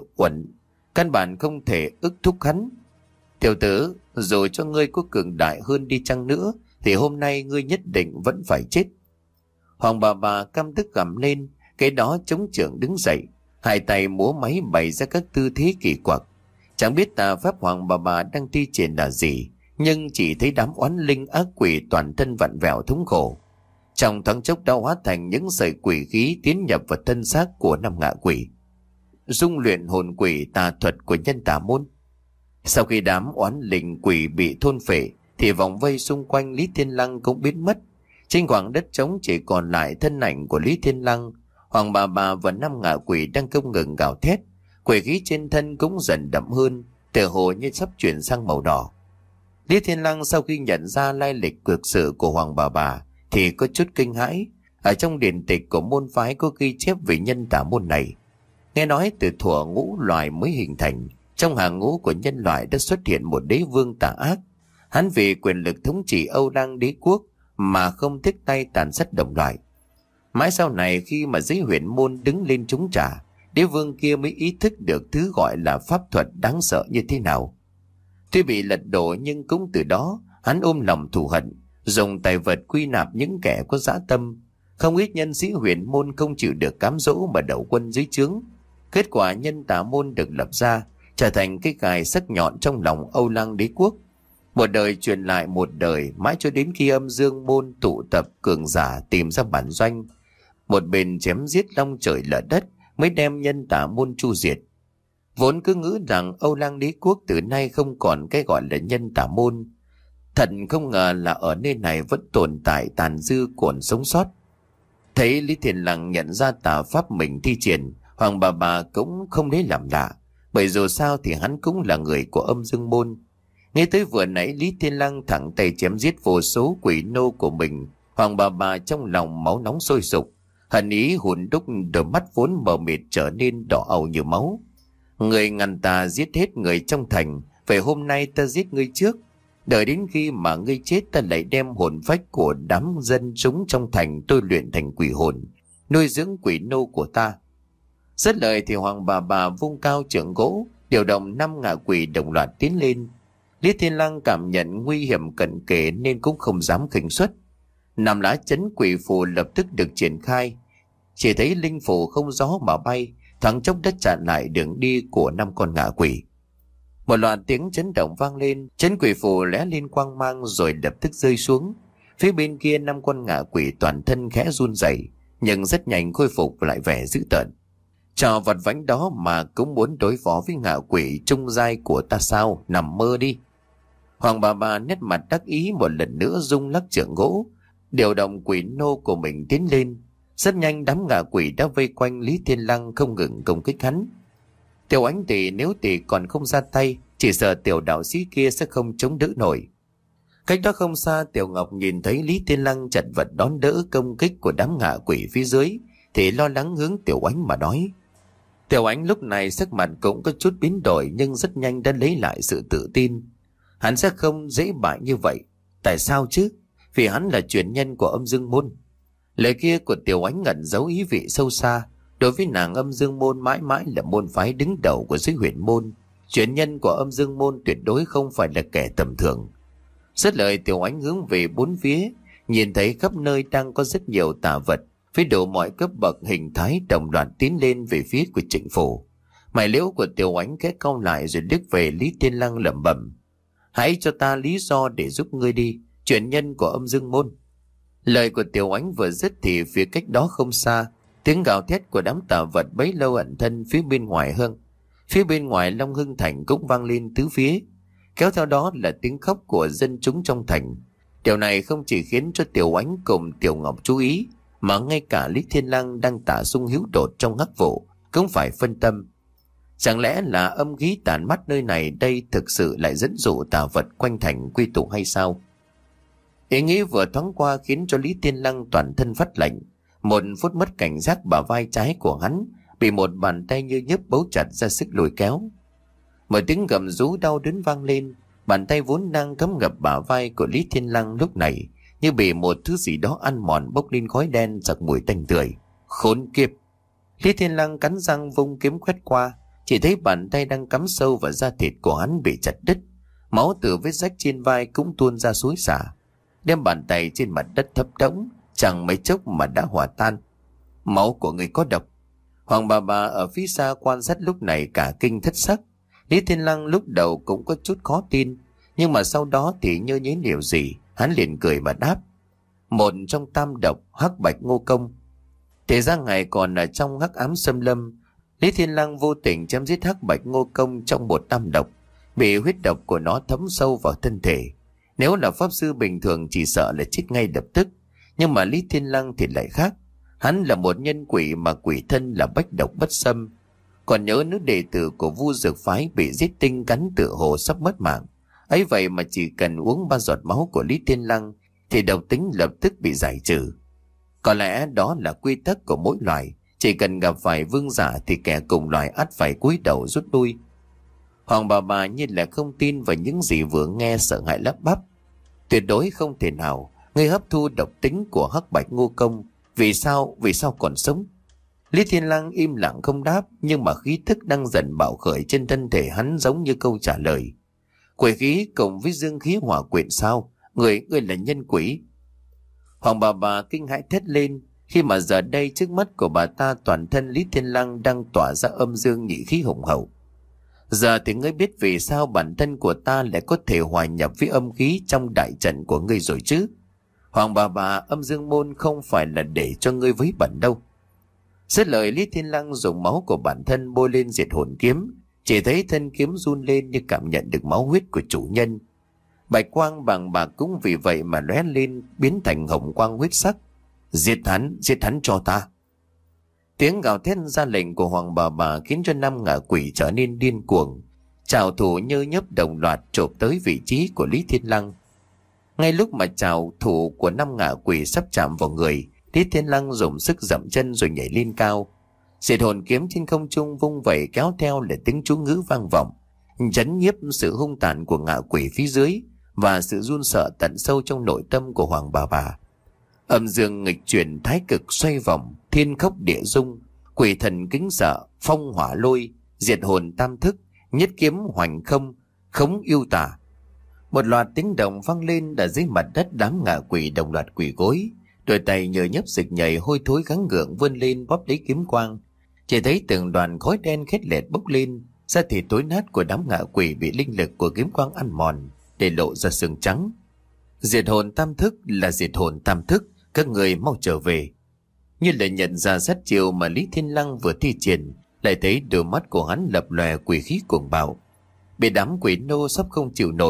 căn bản không thể ức thúc hắn. Tiểu tử, dù cho ngươi có cường đại hơn đi chăng nữa thì hôm nay ngươi nhất định vẫn phải chết. Hoàng bà căm tức gầm lên, cái đó chống trưởng đứng dậy, hai tay múa máy bày ra các tư thế kỳ quặc. Chẳng biết tà pháp Hoàng bà đang thi triển là gì, nhưng chỉ thấy đám oán linh ác quỷ toàn thân vặn vẹo thống khổ. Trong thoáng chốc đã hóa thành những sợi quỷ khí tiến nhập vào thân xác của năm ngạ quỷ. Dung luyện hồn quỷ tà thuật của nhân tà môn. Sau khi đám oán linh quỷ bị thôn phệ thì vòng vây xung quanh Lý Thiên Lăng cũng biến mất. Trên khoảng đất trống chỉ còn lại thân ảnh của Lý Thiên Lăng. Hoàng bà và năm ngạ quỷ đang không ngừng gào thét. Quỷ khí trên thân cũng dần đậm hơn, tựa hồ như sắp chuyển sang màu đỏ. Lý Thiên Lăng sau khi nhận ra lai lịch cực sự của Hoàng bà thì có chút kinh hãi. Ở trong điển tịch của môn phái có ghi chép về nhân tà môn này. Nghe nói từ thuở ngũ loài mới hình thành, trong hàng ngũ của nhân loại đã xuất hiện một đế vương tà ác. Hắn vì quyền lực thống trị Âu Lang Đế quốc mà không tiếc tay tàn sát đồng loại. Mãi sau này khi mà giới huyền môn đứng lên chống trả, đế vương kia mới ý thức được thứ gọi là pháp thuật đáng sợ như thế nào. Tuy bị lật đổ nhưng cũng từ đó hắn ôm lòng thù hận, dùng tài vật quy nạp những kẻ có dã tâm. Không ít nhân sĩ huyền môn không chịu được cám dỗ mà đầu quân dưới trướng. Kết quả nhân tà môn được lập ra, trở thành cái gai sắc nhọn trong lòng Âu Lang Đế quốc. Một đời truyền lại một đời, mãi cho đến khi Âm Dương Môn tụ tập cường giả tìm ra bản doanh, một bên chém giết long trời lở đất mới đem nhân tà môn chu diệt. Vốn cứ ngữ rằng Âu Lang Đế quốc từ nay không còn cái gọi là nhân tà môn. Thật không ngờ là ở nơi này vẫn tồn tại tàn dư còn sống sót. Thấy Lý Thiên Lăng nhận ra tà pháp mình thi triển, Hoàng bà cũng không lấy làm lạ, bởi dù sao thì hắn cũng là người của Âm Dương Môn. Nghe tới vừa nãy Lý Thiên Lăng thẳng tay chém giết vô số quỷ nô của mình, Hoàng bà trong lòng máu nóng sôi sục, hận ý hùn đúc, đôi mắt vốn mờ mịt trở nên đỏ ầu như máu. Người ngăn ta giết hết người trong thành, vậy hôm nay ta giết ngươi trước, đợi đến khi mà ngươi chết ta lại đem hồn phách của đám dân chúng trong thành tôi luyện thành quỷ hồn, nuôi dưỡng quỷ nô của ta. Dứt lời thì Hoàng bà vung cao chưởng gỗ, điều động 5 ngạ quỷ đồng loạt tiến lên. Lý Thiên Lăng cảm nhận nguy hiểm cận kề nên cũng không dám khinh suất. 5 lá chấn quỷ phù lập tức được triển khai. Chỉ thấy linh phù không gió mà bay, thoáng chốc đất chặn lại đường đi của 5 con ngạ quỷ. Một loạt tiếng chấn động vang lên, chấn quỷ phù lóe lên quang mang rồi lập tức rơi xuống. Phía bên kia 5 con ngạ quỷ toàn thân khẽ run rẩy, nhưng rất nhanh khôi phục lại vẻ dữ tợn. Trò vật vãnh đó mà cũng muốn đối phó với ngạ quỷ trung giai của ta sao? Nằm mơ đi. Hoàng bà nét mặt đắc ý một lần nữa rung lắc trượng gỗ, điều động quỷ nô của mình tiến lên. Rất nhanh đám ngạ quỷ đã vây quanh Lý Thiên Lăng không ngừng công kích hắn. Tiểu Ánh tỷ nếu tỷ còn không ra tay, chỉ sợ tiểu đạo sĩ kia sẽ không chống đỡ nổi. Cách đó không xa, Tiểu Ngọc nhìn thấy Lý Thiên Lăng chật vật đón đỡ công kích của đám ngạ quỷ phía dưới thì lo lắng hướng Tiểu Ánh mà nói. Tiểu Ánh lúc này sắc mặt cũng có chút biến đổi, nhưng rất nhanh đã lấy lại sự tự tin. Hắn sẽ không dễ bại như vậy. Tại sao chứ? Vì hắn là truyền nhân của Âm Dương Môn. Lời kia của Tiểu Ánh ngẩn giấu ý vị sâu xa. Đối với nàng, Âm Dương Môn mãi mãi là môn phái đứng đầu của giới huyền môn. Truyền nhân của Âm Dương Môn tuyệt đối không phải là kẻ tầm thường. Dứt lời, Tiểu Ánh hướng về bốn phía, nhìn thấy khắp nơi đang có rất nhiều tà vật với đủ mọi cấp bậc hình thái đồng loạt tiến lên về phía của Trịnh Phủ. Mày liễu của Tiểu Ánh khẽ cau lại rồi liếc về Lý Thiên Lăng lẩm bẩm: hãy cho ta lý do để giúp ngươi đi, truyền nhân của Âm Dương Môn. Lời của Tiểu Ánh vừa dứt thì phía cách đó không xa, tiếng gào thét của đám tà vật bấy lâu ẩn thân phía bên ngoài phía bên ngoài Long Hưng Thành cũng vang lên tứ phía, kéo theo đó là tiếng khóc của dân chúng trong thành. Điều này không chỉ khiến cho Tiểu Ánh cùng Tiểu Ngọc chú ý, mà ngay cả Lý Thiên Lăng đang tả sung hiếu đột trong hắc vụ cũng phải phân tâm. Chẳng lẽ là âm khí tàn mắt nơi này đây thực sự lại dẫn dụ tà vật quanh thành quy tụ hay sao? Ý nghĩ vừa thoáng qua khiến cho Lý Thiên Lăng toàn thân phát lạnh. Một phút mất cảnh giác, bả vai trái của hắn bị một bàn tay như nhấp bấu chặt ra sức lùi kéo. Một tiếng gầm rú đau đớn vang lên. Bàn tay vốn đang cắm ngập bả vai của Lý Thiên Lăng lúc này như bị một thứ gì đó ăn mòn, bốc lên khói đen giặc mùi tanh tưởi. Khốn kiếp! Lý Thiên Lăng cắn răng vung kiếm quét qua, chỉ thấy bàn tay đang cắm sâu vào da thịt của hắn bị chặt đứt. Máu từ vết rách trên vai cũng tuôn ra xối xả, đem bàn tay trên mặt đất thấm đẫm, chẳng mấy chốc mà đã hòa tan. Máu của người có độc! Hoàng bà ở phía xa quan sát lúc này cả kinh thất sắc. Lý Thiên Lăng lúc đầu cũng có chút khó tin, nhưng mà sau đó thì nhớ nhớ điều gì, hắn liền cười mà đáp: một trong tam độc hắc bạch ngô công. Thì ra ngày còn ở trong hắc ám xâm lâm, Lý Thiên Lăng vô tình chém giết hắc bạch ngô công trong một tam độc, bị huyết độc của nó thấm sâu vào thân thể. Nếu là pháp sư bình thường chỉ sợ là chết ngay lập tức, nhưng mà Lý Thiên Lăng thì lại khác. Hắn là một nhân quỷ mà quỷ thân là bách độc bất xâm. Còn nhớ nữ đệ tử của Vu Dược Phái bị giết tinh cắn tựa hồ sắp mất mạng, ấy vậy mà chỉ cần uống 3 giọt máu của Lý Thiên Lăng thì độc tính lập tức bị giải trừ. Có lẽ đó là quy tắc của mỗi loài, chỉ cần gặp phải vương giả thì kẻ cùng loài ắt phải cúi đầu rút lui. Hoàng bà như là không tin vào những gì vừa nghe, sợ hãi lắp bắp: tuyệt đối không thể nào, ngươi hấp thu độc tính của hắc bạch ngô công, vì sao còn sống? Lý Thiên Lăng im lặng không đáp, nhưng mà khí thức đang dần bạo khởi trên thân thể hắn giống như câu trả lời. Quỷ khí cùng với dương khí hòa quyện sao? Ngươi là nhân quỷ? Hoàng bà kinh hãi thét lên, khi mà giờ đây trước mắt của bà ta toàn thân Lý Thiên Lăng đang tỏa ra âm dương nhị khí hùng hậu. Giờ thì ngươi biết vì sao bản thân của ta lại có thể hòa nhập với âm khí trong đại trận của ngươi rồi chứ? Hoàng bà, Âm Dương Môn không phải là để cho ngươi vấy bẩn đâu. Dứt lời, Lý Thiên Lăng dùng máu của bản thân bôi lên diệt hồn kiếm, chỉ thấy thân kiếm run lên như cảm nhận được máu huyết của chủ nhân. Bạch quang bằng bạc cũng vì vậy mà lóe lên, biến thành hồng quang huyết sắc. Giết hắn cho ta! Tiếng gào thét ra lệnh của Hoàng bà khiến cho 5 ngạ quỷ trở nên điên cuồng, trảo thủ nhơ nhấp đồng loạt chộp tới vị trí của Lý Thiên Lăng. Ngay lúc mà trảo thủ của 5 ngạ quỷ sắp chạm vào người, Lý Thiên Lăng dùng sức dậm chân rồi nhảy lên cao. Diệt hồn kiếm trên không trung vung vẩy, kéo theo là tiếng chú ngữ vang vọng, chấn nhiếp sự hung tàn của ngạ quỷ phía dưới và sự run sợ tận sâu trong nội tâm của Hoàng bà. Âm dương nghịch chuyển, thái cực xoay vòng, thiên khốc địa dung, quỷ thần kính sợ, phong hỏa lôi, diệt hồn tam thức, nhất kiếm hoành không, khống yêu tả. Một loạt tiếng động vang lên, ở dưới mặt đất đám ngạ quỷ đồng loạt quỳ gối, đôi tay nhờ nhấp dịch nhảy hôi thối gắng gượng vươn lên bóp lấy kiếm quang. Chỉ thấy từng đoàn khói đen khét lẹt bốc lên, da thịt tối nát của đám ngạ quỷ bị linh lực của kiếm quang ăn mòn, để lộ ra xương trắng. Diệt hồn tam thức là diệt hồn tam thức, các người mau trở về. Như là nhận ra sát chiều mà Lý Thiên Lăng vừa thi triển, lại thấy đôi mắt của hắn lập lòe quỷ khí cuồng bạo. Bị đám quỷ nô sắp không chịu nổi,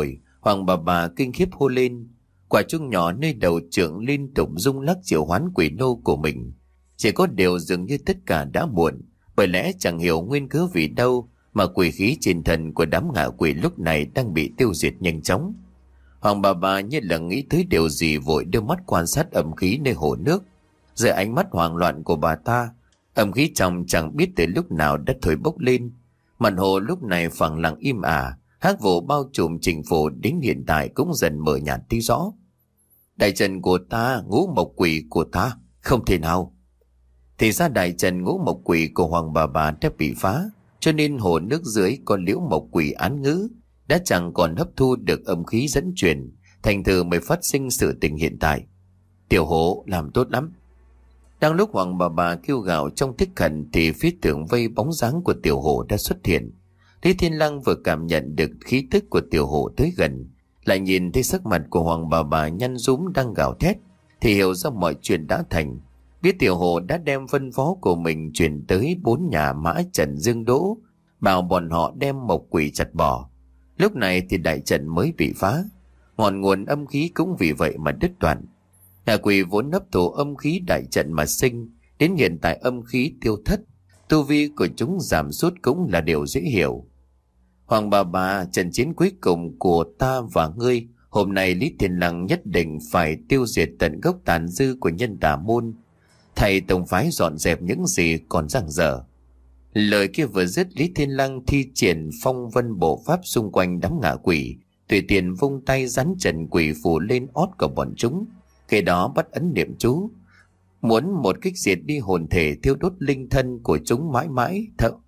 Hoàng bà kinh khiếp hô lên. Quả chuông nhỏ nơi đầu trượng liên tục rung lắc triệu hoán quỷ nô của mình. Chỉ có điều dường như tất cả đã muộn, bởi lẽ chẳng hiểu nguyên cớ vì đâu mà quỷ khí trên thân của đám ngạ quỷ lúc này đang bị tiêu diệt nhanh chóng. Hoàng bà như là nghĩ tới điều gì, vội đưa mắt quan sát âm khí nơi hồ nước. Dưới ánh mắt hoảng loạn của bà ta, âm khí trong chẳng biết từ lúc nào đã thổi bốc lên. Mặt hồ lúc này phẳng lặng im ả, hắc vụ bao trùm chỉnh phủ đến hiện tại cũng dần mờ nhạt tí rõ. Đại trận của ta, ngũ mộc quỷ của ta, không thể nào. Thì ra đại trận ngũ mộc quỷ của Hoàng bà đã bị phá, cho nên hồ nước dưới con liễu mộc quỷ án ngữ đã chẳng còn hấp thu được âm khí dẫn truyền, thành thử mới phát sinh sự tình hiện tại. Tiểu Hổ làm tốt lắm. Đang lúc Hoàng bà kêu gào trong thích khẩn thì phía tường vây bóng dáng của Tiểu Hổ đã xuất hiện. Lý Thiên Lăng vừa cảm nhận được khí tức của Tiểu Hổ tới gần, lại nhìn thấy sắc mặt của Hoàng bà nhăn rúm đang gào thét, thì hiểu ra mọi chuyện đã thành. Biết Tiểu Hổ đã đem phân phó của mình truyền tới 4 nhà Mã Trần Dương Đỗ, bảo bọn họ đem mộc quỷ chặt bỏ. Lúc này thì đại trận mới bị phá, ngọn nguồn âm khí cũng vì vậy mà đứt đoạn. Ngạ quỷ vốn hấp thụ âm khí đại trận mà sinh, đến hiện tại âm khí tiêu thất, tu vi của chúng giảm sút cũng là điều dễ hiểu. Hoàng bà, trận chiến cuối cùng của ta và ngươi, hôm nay Lý Thiên Lăng nhất định phải tiêu diệt tận gốc tàn dư của Nhân Tà Môn. Thầy tổng phái dọn dẹp những gì còn dang dở. Lời kia vừa dứt, Lý Thiên Lăng thi triển phong vân bộ pháp xung quanh đám ngạ quỷ, tùy tiện vung tay dán trần quỷ phủ lên ót của bọn chúng. Khi đó bắt ấn niệm chú, muốn một kích diệt đi hồn thể, thiêu đốt linh thân của chúng mãi mãi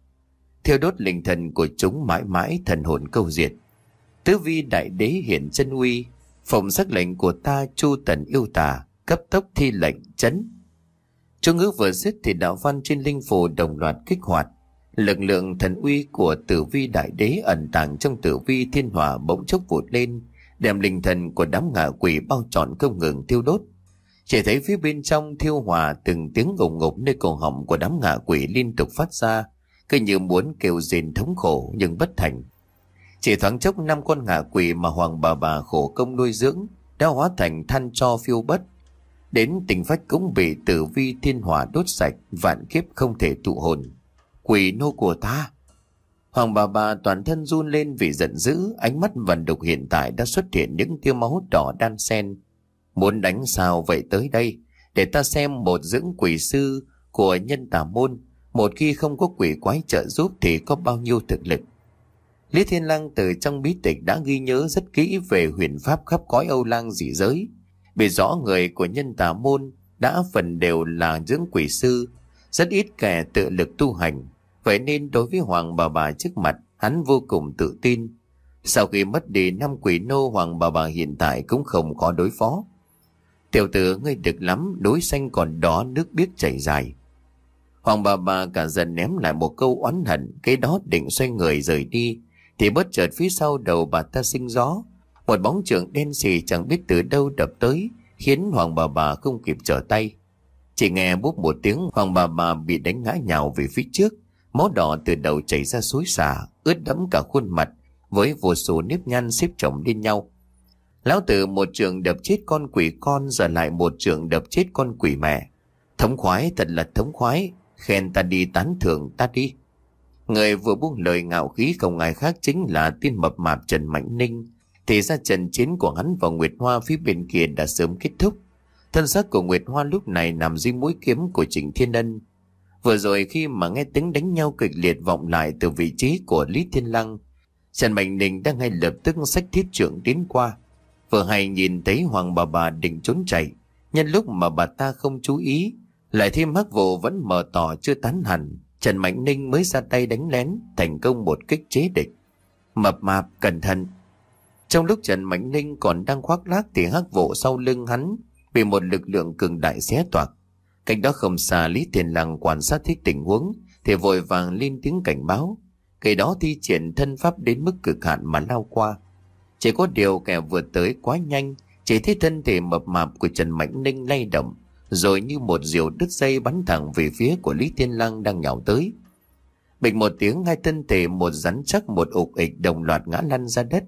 thiêu đốt linh thân của chúng mãi mãi, thần hồn câu diệt. Tứ vi đại đế hiện chân uy, phụng sắc lệnh của ta Chu Tần yêu tà, cấp tốc thi lệnh chấn. Chú ngữ vừa dứt thì đạo văn trên linh phù đồng loạt kích hoạt. Lực lượng thần uy của tử vi đại đế ẩn tàng trong tử vi thiên hỏa bỗng chốc vụt lên, đem linh thần của đám ngạ quỷ bao trọn không ngừng thiêu đốt. Chỉ thấy phía bên trong thiêu hỏa từng tiếng ngục ngục nơi cổ họng của đám ngạ quỷ liên tục phát ra, cứ như muốn kêu rên thống khổ nhưng bất thành. Chỉ thoáng chốc 5 con ngạ quỷ mà Hoàng bà khổ công nuôi dưỡng đã hóa thành than tro phiêu bất. Đến tình phách cũng bị tử vi thiên hỏa đốt sạch, vạn kiếp không thể tụ hồn. Quỷ nô của ta! Hoàng bà toàn thân run lên vì giận dữ, ánh mắt vằn đục hiện tại đã xuất hiện những tia máu đỏ đan xen. Muốn đánh sao vậy, tới đây để ta xem một dưỡng quỷ sư của Nhân Tà Môn, một khi không có quỷ quái trợ giúp thì có bao nhiêu thực lực. Lý Thiên Lăng từ trong bí tịch đã ghi nhớ rất kỹ về huyền pháp khắp cõi Âu Lang dị giới, biết rõ người của Nhân Tà Môn đã phần đều là dưỡng quỷ sư, rất ít kẻ tự lực tu hành. Vậy nên đối với Hoàng bà trước mặt, hắn vô cùng tự tin. Sau khi mất đi 5 quỷ nô, Hoàng bà hiện tại cũng không khó đối phó. Tiểu tử ngươi được lắm, đối xanh còn đó nước biếc chảy dài. Hoàng bà cả giận ném lại một câu oán hận, cái đó định xoay người rời đi, thì bất chợt phía sau đầu bà ta sinh gió. Một bóng chưởng đen xì chẳng biết từ đâu đập tới, khiến Hoàng bà không kịp trở tay. Chỉ nghe bốp một tiếng, Hoàng bà bị đánh ngã nhào về phía trước. Máu đỏ từ đầu chảy ra xối xả, ướt đẫm cả khuôn mặt, với vô số nếp nhăn xếp chồng lên nhau. Lão tử một trường đập chết con quỷ con, giờ lại một trường đập chết con quỷ mẹ. Thống khoái, thật là thống khoái, khen ta đi, tán thưởng ta đi. Người vừa buông lời ngạo khí không ai khác chính là tên mập mạp Trần Mạnh Ninh. Thì ra trận chiến của hắn và Nguyệt Hoa phía bên kia đã sớm kết thúc. Thân xác của Nguyệt Hoa lúc này nằm dưới mũi kiếm của Trịnh Thiên Ân. Vừa rồi khi mà nghe tiếng đánh nhau kịch liệt vọng lại từ vị trí của Lý Thiên Lăng, Trần Mạnh Ninh đã ngay lập tức xách thiết trượng tiến qua. Vừa hay nhìn thấy Hoàng bà định trốn chạy, nhân lúc mà bà ta không chú ý, lại thêm hắc vụ vẫn mờ tỏ chưa tán hẳn, Trần Mạnh Ninh mới ra tay đánh lén, thành công một kích chế địch. Mập mạp cẩn thận! Trong lúc Trần Mạnh Ninh còn đang khoác lác thì hắc vụ sau lưng hắn bị một lực lượng cường đại xé toạc. Cách đó không xa, Lý Thiên Lăng quan sát thấy tình huống thì vội vàng lên tiếng cảnh báo. Cái đó thi triển thân pháp đến mức cực hạn mà lao qua. Chỉ có điều kẻ vừa tới quá nhanh, chỉ thấy thân thể mập mạp của Trần Mạnh Ninh lay động, rồi như một diều đứt dây bắn thẳng về phía của Lý Thiên Lăng đang nhào tới. Bịch một tiếng, hai thân thể một rắn chắc một ục ịch đồng loạt ngã lăn ra đất.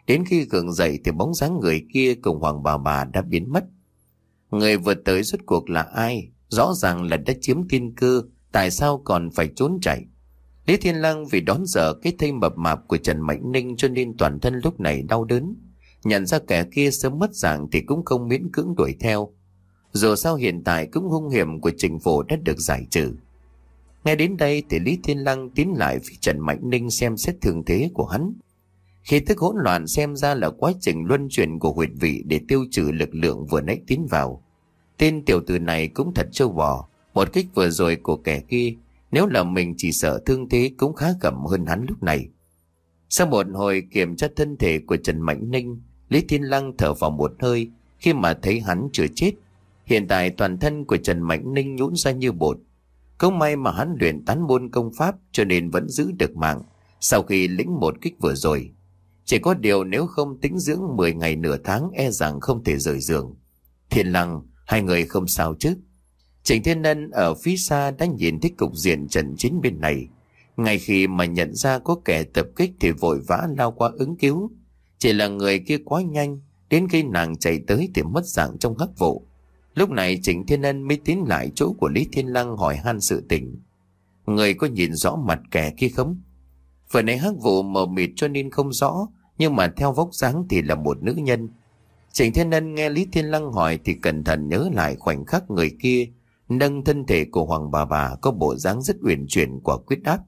Đến khi gượng dậy thì bóng dáng người kia cùng Hoàng bà đã biến mất. Người vừa tới rốt cuộc là ai? Rõ ràng là đã chiếm thiên cơ, tại sao còn phải trốn chạy? Lý Thiên Lăng vì đón dở cái thây mập mạp của Trần Mạnh Ninh cho nên toàn thân lúc này đau đớn. Nhận ra kẻ kia sớm mất dạng thì cũng không miễn cưỡng đuổi theo. Dù sao hiện tại cũng hung hiểm của Trình Phổ đã được giải trừ. Ngay đến đây thì Lý Thiên Lăng tiến lại phía Trần Mạnh Ninh xem xét thương thế của hắn. Khi tức hỗn loạn xem ra là quá trình luân chuyển của huyệt vị để tiêu trừ lực lượng vừa nãy tiến vào. Tên tiểu tử này cũng thật trâu bò. Một kích vừa rồi của kẻ kia, nếu là mình chỉ sợ thương thế cũng khá gầm hơn hắn lúc này. Sau một hồi kiểm tra thân thể của Trần Mạnh Ninh, Lý Thiên Lăng thở vào một hơi khi mà thấy hắn chưa chết. Hiện tại toàn thân của Trần Mạnh Ninh nhũn ra như bột. Không may mà hắn luyện tán môn công pháp cho nên vẫn giữ được mạng sau khi lĩnh một kích vừa rồi. Chỉ có điều nếu không tĩnh dưỡng 10 ngày nửa tháng e rằng không thể rời giường. Thiên Lăng, hai người không sao chứ? Trịnh Thiên Ân ở phía xa đã nhìn thấy cục diện trận chiến bên này. Ngay khi mà nhận ra có kẻ tập kích thì vội vã lao qua ứng cứu. Chỉ là người kia quá nhanh, đến khi nàng chạy tới thì mất dạng trong hắc vụ. Lúc này Trịnh Thiên Ân mới tiến lại chỗ của Lý Thiên Lăng hỏi han sự tình. Người có nhìn rõ mặt kẻ kia không? Vừa nãy hắc vụ mờ mịt cho nên không rõ, nhưng mà theo vóc dáng thì là một nữ nhân. Trịnh Thiên Ân nghe Lý Thiên Lăng hỏi thì cẩn thận nhớ lại khoảnh khắc người kia nâng thân thể của Hoàng bà có bộ dáng rất uyển chuyển quả quyết đáp.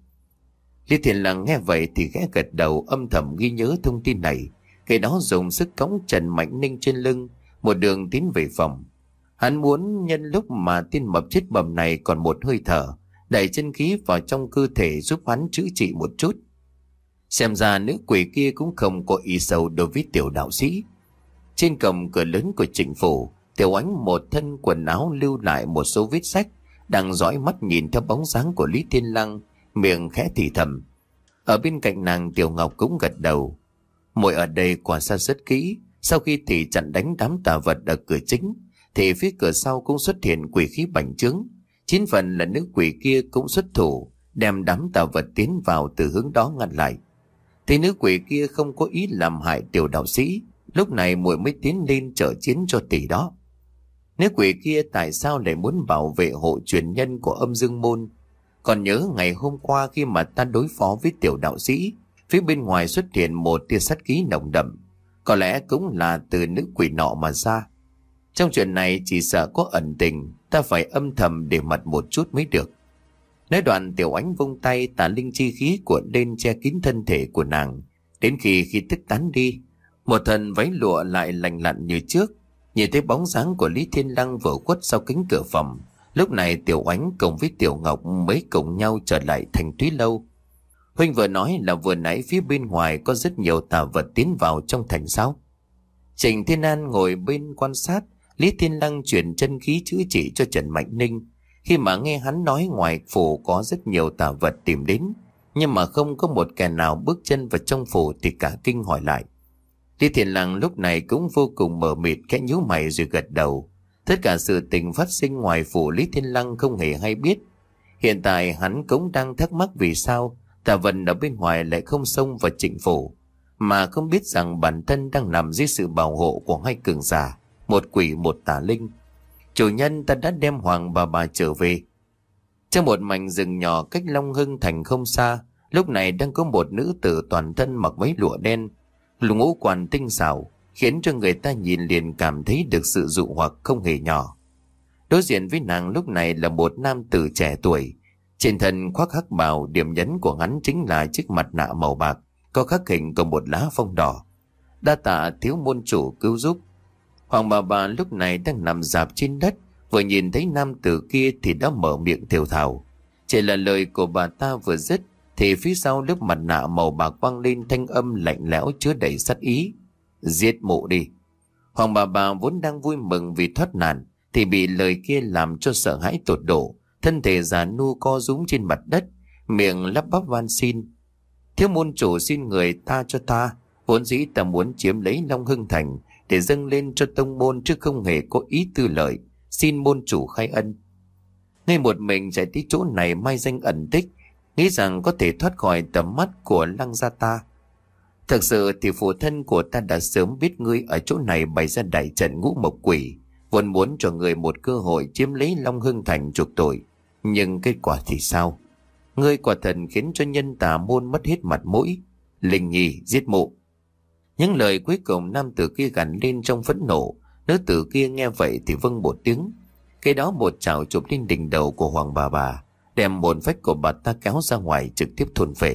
Lý Thiên Lăng nghe vậy thì khẽ gật đầu âm thầm ghi nhớ thông tin này. Cái đó dùng sức cõng Trần Mạnh Ninh trên lưng, một đường tiến về phòng. Hắn muốn nhân lúc mà tên mập chết bầm này còn một hơi thở, đẩy chân khí vào trong cơ thể giúp hắn chữa trị một chút. Xem ra nữ quỷ kia cũng không có ý sâu đối với tiểu đạo sĩ. Trên cổng cửa lớn của Trịnh phủ, Tiểu Ánh một thân quần áo lưu lại một số vết sách, đang dõi mắt nhìn theo bóng dáng của Lý Thiên Lăng, miệng khẽ thì thầm. Ở bên cạnh nàng Tiểu Ngọc cũng gật đầu. Muội ở đây quan sát rất kỹ, sau khi thì chặn đánh đám tà vật ở cửa chính, thì phía cửa sau cũng xuất hiện quỷ khí bành trướng. 9 phần là nữ quỷ kia cũng xuất thủ, đem đám tà vật tiến vào từ hướng đó ngăn lại. Thì nữ quỷ kia không có ý làm hại tiểu đạo sĩ, lúc này muội mới tiến lên trợ chiến cho tỷ đó. Nữ quỷ kia tại sao lại muốn bảo vệ hộ truyền nhân của Âm Dương Môn? Còn nhớ ngày hôm qua khi mà ta đối phó với tiểu đạo sĩ, phía bên ngoài xuất hiện một tia sát khí nồng đậm, có lẽ cũng là từ nữ quỷ nọ mà ra. Trong chuyện này chỉ sợ có ẩn tình, ta phải âm thầm để mặt một chút mới được. Nói đoạn Tiểu Ánh vung tay, tà linh chi khí cuộn lên che kín thân thể của nàng. Đến khi tức tán đi, một thần váy lụa lại lành lặn như trước. Nhìn thấy bóng dáng của Lý Thiên Lăng vừa khuất sau cánh cửa phòng, lúc này Tiểu Ánh cùng với Tiểu Ngọc mới cùng nhau trở lại thành Túy Lâu. Huynh vừa nói là vừa nãy phía bên ngoài có rất nhiều tà vật tiến vào trong thành sao? Trịnh Thiên An ngồi bên quan sát Lý Thiên Lăng chuyển chân khí chữa trị cho Trần Mạnh Ninh. Khi mà nghe hắn nói ngoài phủ có rất nhiều tà vật tìm đến, nhưng mà không có một kẻ nào bước chân vào trong phủ thì cả kinh hỏi lại. Lý Thiên Lăng lúc này cũng vô cùng mờ mịt, khẽ nhíu mày rồi gật đầu. Tất cả sự tình phát sinh ngoài phủ Lý Thiên Lăng không hề hay biết. Hiện tại hắn cũng đang thắc mắc vì sao tà vật ở bên ngoài lại không xông vào Trịnh phủ, mà không biết rằng bản thân đang nằm dưới sự bảo hộ của hai cường giả, một quỷ một tà linh. Chủ nhân, ta đã đem Hoàng bà trở về. Trong một mảnh rừng nhỏ cách Long Hưng thành không xa, lúc này đang có một nữ tử toàn thân mặc váy lụa đen, ngũ quan tinh xảo, khiến cho người ta nhìn liền cảm thấy được sự dụ hoặc không hề nhỏ. Đối diện với nàng lúc này là một nam tử trẻ tuổi, trên thân khoác hắc bào, điểm nhấn của hắn chính là chiếc mặt nạ màu bạc, có khắc hình của một lá phong đỏ. Đa tạ thiếu môn chủ cứu giúp. Hoàng bà lúc này đang nằm rạp trên đất, vừa nhìn thấy nam tử kia thì đã mở miệng thều thào. Chỉ là lời của bà ta vừa dứt thì phía sau lớp mặt nạ màu bạc vang lên thanh âm lạnh lẽo chứa đầy sát ý. Giết mụ đi. Hoàng bà vốn đang vui mừng vì thoát nạn thì bị lời kia làm cho sợ hãi tột độ, thân thể già nua co rúm trên mặt đất, miệng lắp bắp van xin. Thiếu môn chủ xin người tha cho ta, vốn dĩ ta muốn chiếm lấy Long Hưng thành để dâng lên cho tông môn chứ không hề có ý tư lợi, xin môn chủ khai ân. Ngay một mình chạy tới chỗ này mai danh ẩn tích, nghĩ rằng có thể thoát khỏi tầm mắt của Lăng gia ta. Thực sự thì phụ thân của ta đã sớm biết ngươi ở chỗ này bày ra đại trận ngũ mộc quỷ, vốn muốn cho ngươi một cơ hội chiếm lấy Long Hưng Thành chuộc tội. Nhưng kết quả thì sao? Ngươi quả thần khiến cho nhân tà môn mất hết mặt mũi. Linh Nhi giết mụ. Những lời cuối cùng nam tử kia gằn lên trong phẫn nộ. Nữ tử kia nghe vậy thì vâng một tiếng. Cái đó một chảo chụp lên đỉnh đầu của Hoàng bà, đem hồn phách của bà ta kéo ra ngoài trực tiếp thôn phệ.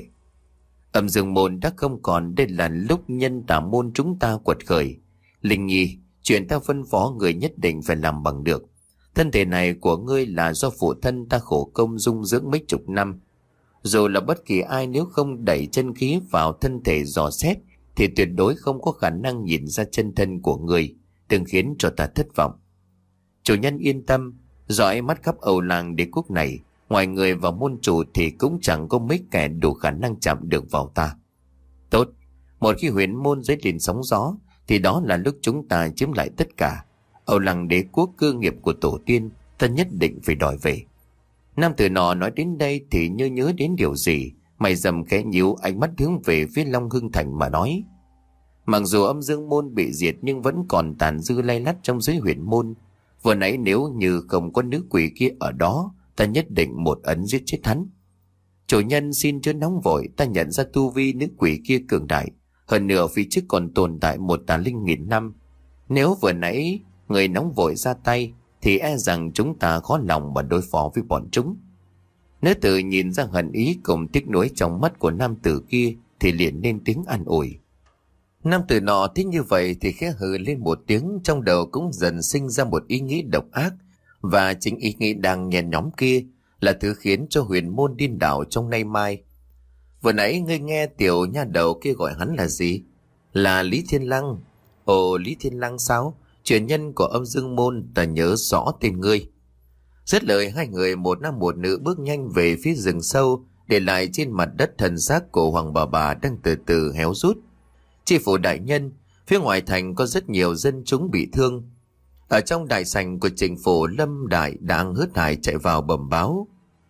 Âm dương môn đã không còn, đây là lúc nhân tà môn chúng ta quật khởi. Linh Nhi, chuyện ta phân phó người nhất định phải làm bằng được. Thân thể này của ngươi là do phụ thân ta khổ công dung dưỡng mấy chục năm. Dù là bất kỳ ai nếu không đẩy chân khí vào thân thể dò xét thì tuyệt đối không có khả năng nhìn ra chân thân của ngươi, đừng khiến cho ta thất vọng. Chủ nhân yên tâm, dõi mắt khắp Âu Làng Đế quốc này, ngoài người và môn chủ thì cũng chẳng có mấy kẻ đủ khả năng chạm được vào ta. Tốt, một khi huyền môn dấy lên sóng gió thì đó là lúc chúng ta chiếm lại tất cả. Âu Làng Đế quốc cơ nghiệp của tổ tiên, ta nhất định phải đòi về. Nam tử nọ nói đến đây thì như nhớ đến điều gì, mày rậm khẽ nhíu, ánh mắt hướng về phía Long Hưng Thành mà nói. Mặc dù âm dương môn bị diệt nhưng vẫn còn tàn dư lay lắt trong giới huyền môn. Vừa nãy nếu như không có nữ quỷ kia ở đó, ta nhất định một ấn giết chết hắn. Chủ nhân xin chớ nóng vội, ta nhận ra tu vi nữ quỷ kia cường đại. Hơn nữa phía trước còn tồn tại một tà linh nghìn năm. Nếu vừa nãy người nóng vội ra tay thì e rằng chúng ta khó lòng mà đối phó với bọn chúng. Nữ tử nhìn ra hận ý cùng tiếc nuối trong mắt của nam tử kia thì liền lên tiếng an ủi. Nam tử nọ thích như vậy thì khẽ hừ lên một tiếng, trong đầu cũng dần sinh ra một ý nghĩ độc ác, và chính ý nghĩ đang nhen nhóm kia là thứ khiến cho huyền môn điên đảo trong nay mai. Vừa nãy ngươi nghe tiểu nha đầu kia gọi hắn là gì? Là Lý Thiên Lăng. Ồ, Lý Thiên Lăng sao? Truyền nhân của âm dương môn, ta nhớ rõ tên ngươi. Dứt lời, hai người một nam một nữ bước nhanh về phía rừng sâu, để lại trên mặt đất thần xác của Hoàng bà đang từ từ héo rút. Tri phủ đại nhân, phía ngoài thành có rất nhiều dân chúng bị thương. Ở trong đại sảnh của Trịnh phủ, Lâm Đại đang hớt hải chạy vào bẩm báo.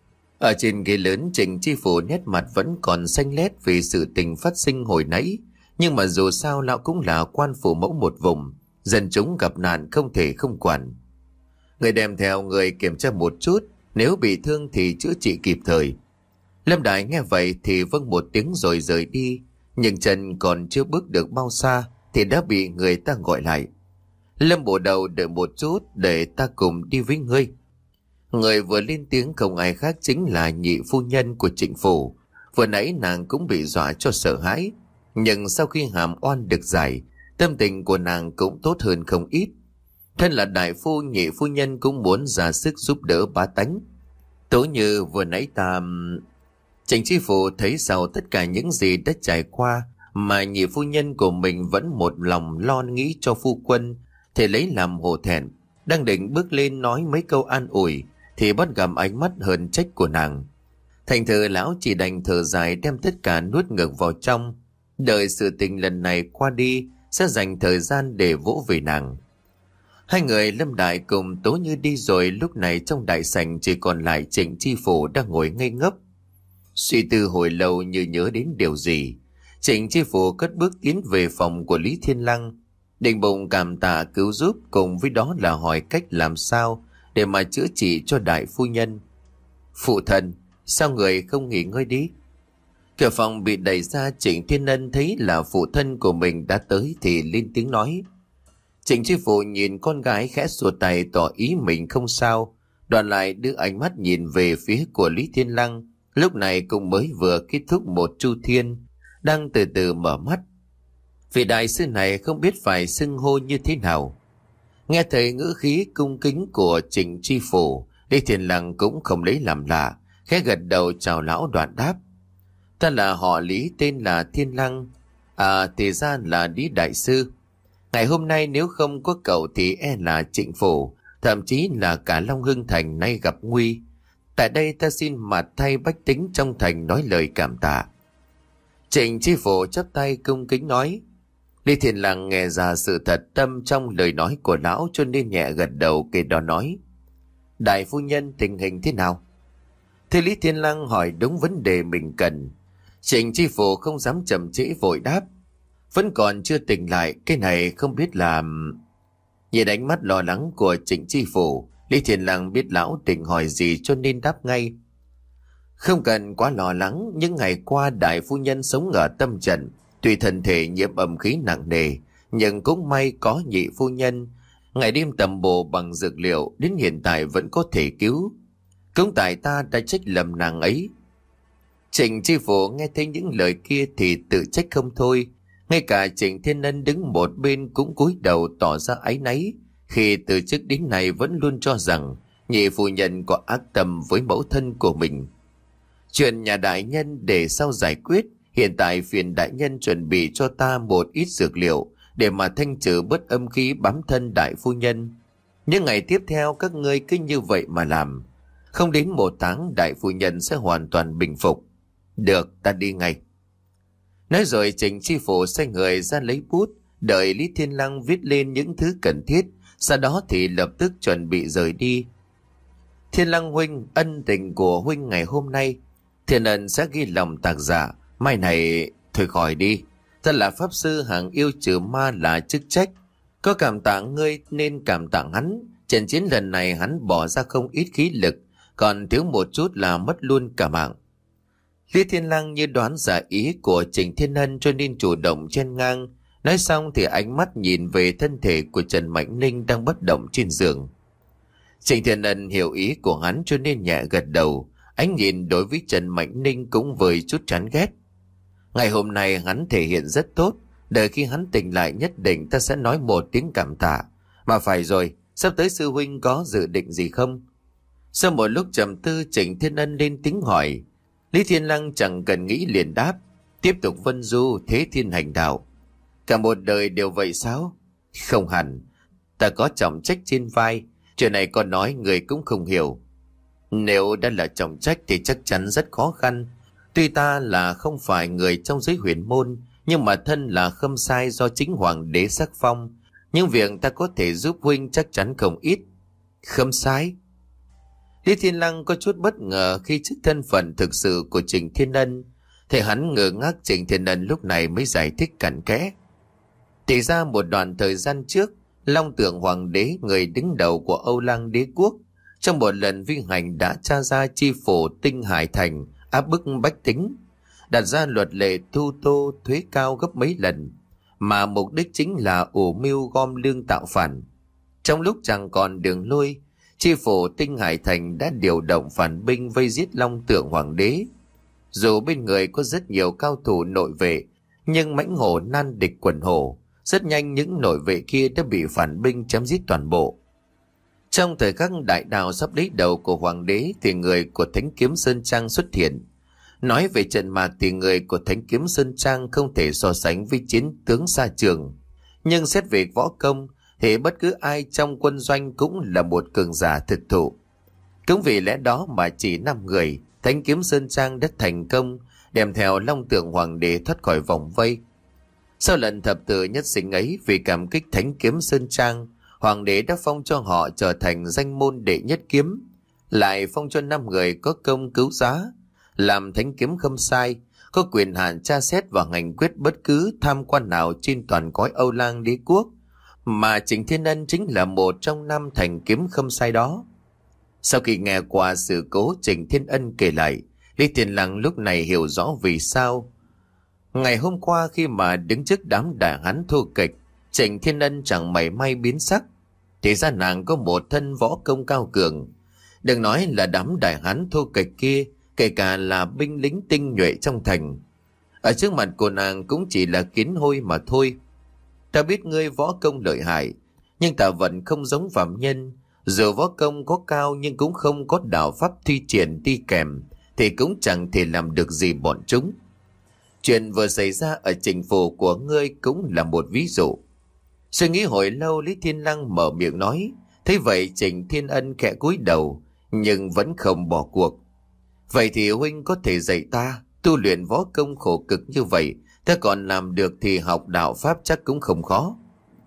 Ở trên ghế lớn, Trịnh tri phủ nét mặt vẫn còn xanh lét vì sự tình phát sinh hồi nãy, nhưng mà dù sao lão cũng là quan phủ mẫu một vùng, dân chúng gặp nạn không thể không quản. Người đem theo người kiểm tra một chút, nếu bị thương thì chữa trị kịp thời. Lâm Đại nghe vậy thì vâng một tiếng rồi rời đi, nhưng chân còn chưa bước được bao xa thì đã bị người ta gọi lại. Lâm bộ đầu, đợi một chút để ta cùng đi với ngươi. Người vừa lên tiếng không ai khác chính là nhị phu nhân của Trịnh phủ. Vừa nãy nàng cũng bị dọa cho sợ hãi, nhưng sau khi hàm oan được giải, tâm tình của nàng cũng tốt hơn không ít. Thân là đại phu, nhị phu nhân cũng muốn ra sức giúp đỡ bá tánh. Tố như vừa nãy ta... Trịnh tri phủ thấy sau tất cả những gì đã trải qua mà nhị phu nhân của mình vẫn một lòng lo nghĩ cho phu quân thì lấy làm hổ thẹn, đang định bước lên nói mấy câu an ủi thì bắt gặp ánh mắt hờn trách của nàng. Thành thử lão chỉ đành thở dài đem tất cả nuốt ngược vào trong, đợi sự tình lần này qua đi sẽ dành thời gian để vỗ về nàng. Hai người Lâm Đại cùng Tố Như đi rồi, lúc này trong đại sảnh chỉ còn lại Trịnh tri phủ đang ngồi ngây ngốc. Suy tư hồi lâu như nhớ đến điều gì, Trịnh tri phủ cất bước tiến về phòng của Lý Thiên Lăng, định bụng cảm tạ cứu giúp, cùng với đó là hỏi cách làm sao để mà chữa trị cho đại phu nhân. Phụ thần, sao người không nghỉ ngơi đi? Cửa phòng bị đẩy ra, Trịnh Thiên Ân thấy là phụ thân của mình đã tới thì lên tiếng nói. Trịnh tri phủ nhìn con gái khẽ xua tay tỏ ý mình không sao, đoạn lại đưa ánh mắt nhìn về phía của Lý Thiên Lăng, lúc này cũng mới vừa kết thúc một chu thiên, đang từ từ mở mắt. Vị đại sư này không biết phải xưng hô như thế nào. Nghe thấy ngữ khí cung kính của Trịnh tri phủ, Lý Thiên Lăng cũng không lấy làm lạ, khẽ gật đầu chào lão, đoạn đáp. Ta là họ Lý, tên là Thiên Lăng. À, thì ra là Lý đại sư. Ngày hôm nay nếu không có cậu thì e là Trịnh phủ, thậm chí là cả Long Hưng Thành nay gặp nguy. Tại đây ta xin mặt thay bách tính trong thành nói lời cảm tạ. Trịnh tri phủ chắp tay cung kính nói. Lý Thiên Lăng nghe ra sự thật tâm trong lời nói của lão cho nên nhẹ gật đầu, kể đó nói. Đại phu nhân tình hình thế nào? Thế Lý Thiên Lăng hỏi đúng vấn đề mình cần. Trịnh tri phủ không dám chậm trễ vội đáp. vẫn còn chưa tỉnh lại, cái này không biết là... Nhìn ánh mắt lo lắng của Trịnh Chi Phủ, Lý Thiên Lăng biết lão định hỏi gì cho nên đáp ngay. Không cần quá lo lắng, những ngày qua đại phu nhân sống ở tâm trận, tuy thân thể nhiễm âm khí nặng nề, nhưng cũng may có nhị phu nhân, ngày đêm tầm bổ bằng dược liệu, đến hiện tại vẫn có thể cứu. Cũng tại ta đã trách lầm nàng ấy. Trịnh Chi Phủ nghe thấy những lời kia thì tự trách không thôi. Ngay cả Trịnh Thiên Ân đứng một bên cũng cúi đầu tỏ ra áy náy, khi từ trước đến nay vẫn luôn cho rằng nhị phu nhân có ác tâm với mẫu thân của mình. Chuyện nhà đại nhân để sau giải quyết, hiện tại phiền đại nhân chuẩn bị cho ta một ít dược liệu để mà thanh trừ bớt âm khí bám thân đại phu nhân. Những ngày tiếp theo các ngươi cứ như vậy mà làm. Không đến 1 tháng đại phu nhân sẽ hoàn toàn bình phục. Được, ta đi ngay. Nói rồi Trịnh Chi Phủ xoay người ra lấy bút, đợi Lý Thiên Lăng viết lên những thứ cần thiết, sau đó thì lập tức chuẩn bị rời đi. Thiên Lăng huynh, ân tình của huynh ngày hôm nay Thiên Ân sẽ ghi lòng tạc giả. Mai này thôi khỏi đi, ta là pháp sư hàng yêu trừ ma là chức trách, có cảm tạ ngươi nên cảm tạ hắn. Trận chiến lần này hắn bỏ ra không ít khí lực, còn thiếu một chút là mất luôn cả mạng. Lý Thiên Lăng như đoán ra ý của Trịnh Thiên Ân cho nên chủ động chen ngang. Nói xong thì ánh mắt nhìn về thân thể của Trần Mạnh Ninh đang bất động trên giường. Trịnh Thiên Ân hiểu ý của hắn cho nên nhẹ gật đầu. Ánh nhìn đối với Trần Mạnh Ninh cũng với chút chán ghét. Ngày hôm nay hắn thể hiện rất tốt, đợi khi hắn tỉnh lại nhất định ta sẽ nói một tiếng cảm tạ. Mà phải rồi, sắp tới sư huynh có dự định gì không? Sau một lúc trầm tư, Trịnh Thiên Ân lên tiếng hỏi. Lý Thiên Lăng chẳng cần nghĩ liền đáp. Tiếp tục vân du thế thiên hành đạo. Cả một đời đều vậy sao? Không hẳn, ta có trọng trách trên vai. Chuyện này con nói người cũng không hiểu. Nếu đã là trọng trách thì chắc chắn rất khó khăn. Tuy ta là không phải người trong giới huyền môn, nhưng mà thân là Khâm Sai do chính hoàng đế sắc phong. Nhưng việc ta có thể giúp huynh chắc chắn không ít. Khâm Sai? Lý Thiên Lăng có chút bất ngờ khi trước thân phận thực sự của Trịnh Thiên Ân. Thầy hắn ngờ ngác Trịnh Thiên Ân lúc này mới giải thích cặn kẽ. Thì ra một đoạn thời gian trước, Long Tượng Hoàng đế, người đứng đầu của Âu Lang đế quốc, trong một lần vi hành đã tra ra chi phủ Tinh Hải Thành, áp bức bách tính, đặt ra luật lệ thu tô thuế cao gấp mấy lần, mà mục đích chính là ủ mưu gom lương tạo phản. Trong lúc chẳng còn đường lui, chi phủ Tinh Hải Thành đã điều động phản binh vây giết Long Tượng Hoàng đế. Dù bên người có rất nhiều cao thủ nội vệ, nhưng mãnh hổ nan địch quần hổ, rất nhanh những nội vệ kia đã bị phản binh chém giết toàn bộ. Trong thời khắc đại đạo sắp lấy đầu của hoàng đế thì người của Thánh Kiếm Sơn Trang xuất hiện. Nói về trận mạc thì người của Thánh Kiếm Sơn Trang không thể so sánh với chiến tướng xa trường. Nhưng xét về võ công thì bất cứ ai trong quân doanh cũng là một cường giả thực thụ. Cũng vì lẽ đó mà chỉ 5 người, Thánh Kiếm Sơn Trang đã thành công đem theo Long Tượng Hoàng đế thoát khỏi vòng vây. Sau lần thập tự nhất sinh ấy, vì cảm kích Thánh Kiếm Sơn Trang, Hoàng đế đã phong cho họ trở thành danh môn đệ nhất kiếm, lại phong cho 5 người có công cứu giá, làm Thánh Kiếm Khâm Sai, có quyền hạn tra xét và hành quyết bất cứ tham quan nào trên toàn cõi Âu Lang đế quốc, mà Trịnh Thiên Ân chính là một trong 5 thành kiếm khâm sai đó. Sau khi nghe qua sự cố Trịnh Thiên Ân kể lại, Lý Thiên Lăng lúc này hiểu rõ vì sao ngày hôm qua khi mà đứng trước đám đại hán thô kịch, Trịnh Thiên Ân chẳng mảy may biến sắc. Thì ra nàng có một thân võ công cao cường. Đừng nói là đám đại hán thô kịch kia, kể cả là binh lính tinh nhuệ trong thành, ở trước mặt của nàng cũng chỉ là kiến hôi mà thôi. Ta biết ngươi võ công lợi hại, nhưng ta vẫn không giống phạm nhân. Dù võ công có cao nhưng cũng không có đạo pháp thi triển đi kèm, thì cũng chẳng thể làm được gì bọn chúng. Chuyện vừa xảy ra ở Trịnh phủ của ngươi cũng là một ví dụ. Suy nghĩ hồi lâu, Lý Thiên Lăng mở miệng nói. Thế vậy Trịnh Thiên Ân khẽ cúi đầu, nhưng vẫn không bỏ cuộc. Vậy thì huynh có thể dạy ta tu luyện võ công khổ cực như vậy, ta còn làm được thì học đạo pháp chắc cũng không khó.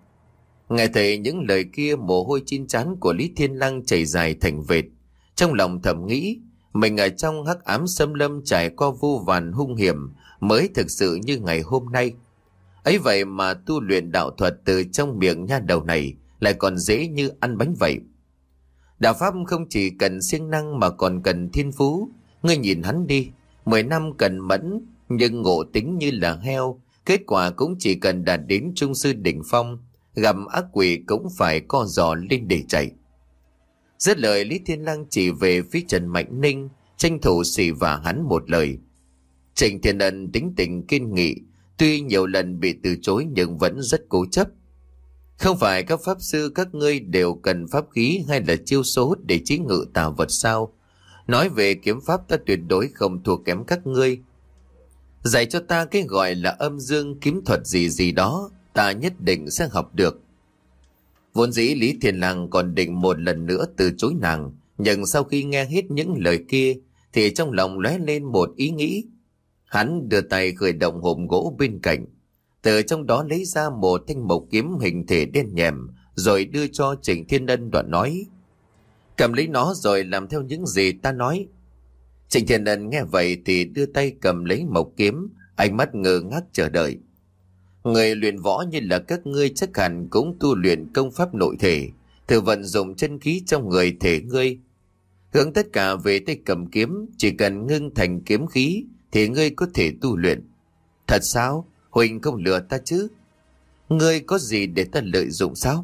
Nghe thấy những lời kia, mồ hôi trên trán của Lý Thiên Lăng chảy dài thành vệt. Trong lòng thầm nghĩ, mình ở trong hắc ám xâm lâm trải qua vô vàn hung hiểm mới thực sự như ngày hôm nay. Ấy vậy mà tu luyện đạo thuật từ trong miệng nha đầu này lại còn dễ như ăn bánh vậy. Đạo pháp không chỉ cần siêng năng mà còn cần thiên phú. Ngươi nhìn hắn đi, 10 năm cần mẫn nhưng ngộ tính như là heo, kết quả cũng chỉ cần đạt đến trung sư đỉnh phong, gặp ác quỷ cũng phải co giò lên để chạy. Dứt lời, Lý Thiên Lăng chỉ về phía Trần Mạnh Ninh, tranh thủ xì vả hắn một lời. Trịnh Thiên Ân tính tình kiên nghị, tuy nhiều lần bị từ chối nhưng vẫn rất cố chấp. Không phải các pháp sư các ngươi đều cần pháp khí hay là chiêu số để chế ngự tà vật sao? Nói về kiếm pháp ta tuyệt đối không thua kém các ngươi. Dạy cho ta cái gọi là âm dương kiếm thuật gì gì đó, ta nhất định sẽ học được. Vốn dĩ Lý Thiên Lăng còn định một lần nữa từ chối nàng, nhưng sau khi nghe hết những lời kia thì trong lòng lóe lên một ý nghĩ. Hắn đưa tay khởi động hộp gỗ bên cạnh, từ trong đó lấy ra một thanh mộc kiếm hình thể đen nhèm, rồi đưa cho Trịnh Thiên Ân, đoạn nói: cầm lấy nó rồi làm theo những gì ta nói. Trịnh Thiên Ân nghe vậy thì đưa tay cầm lấy mộc kiếm, ánh mắt ngơ ngác chờ đợi. Người luyện võ như là các ngươi chắc hẳn cũng tu luyện công pháp nội thể, thử vận dụng chân khí trong người thể ngươi. Hướng tất cả về tay cầm kiếm, chỉ cần ngưng thành kiếm khí thì ngươi có thể tu luyện. Thật sao? Huỳnh không lừa ta chứ? Ngươi có gì để ta lợi dụng sao?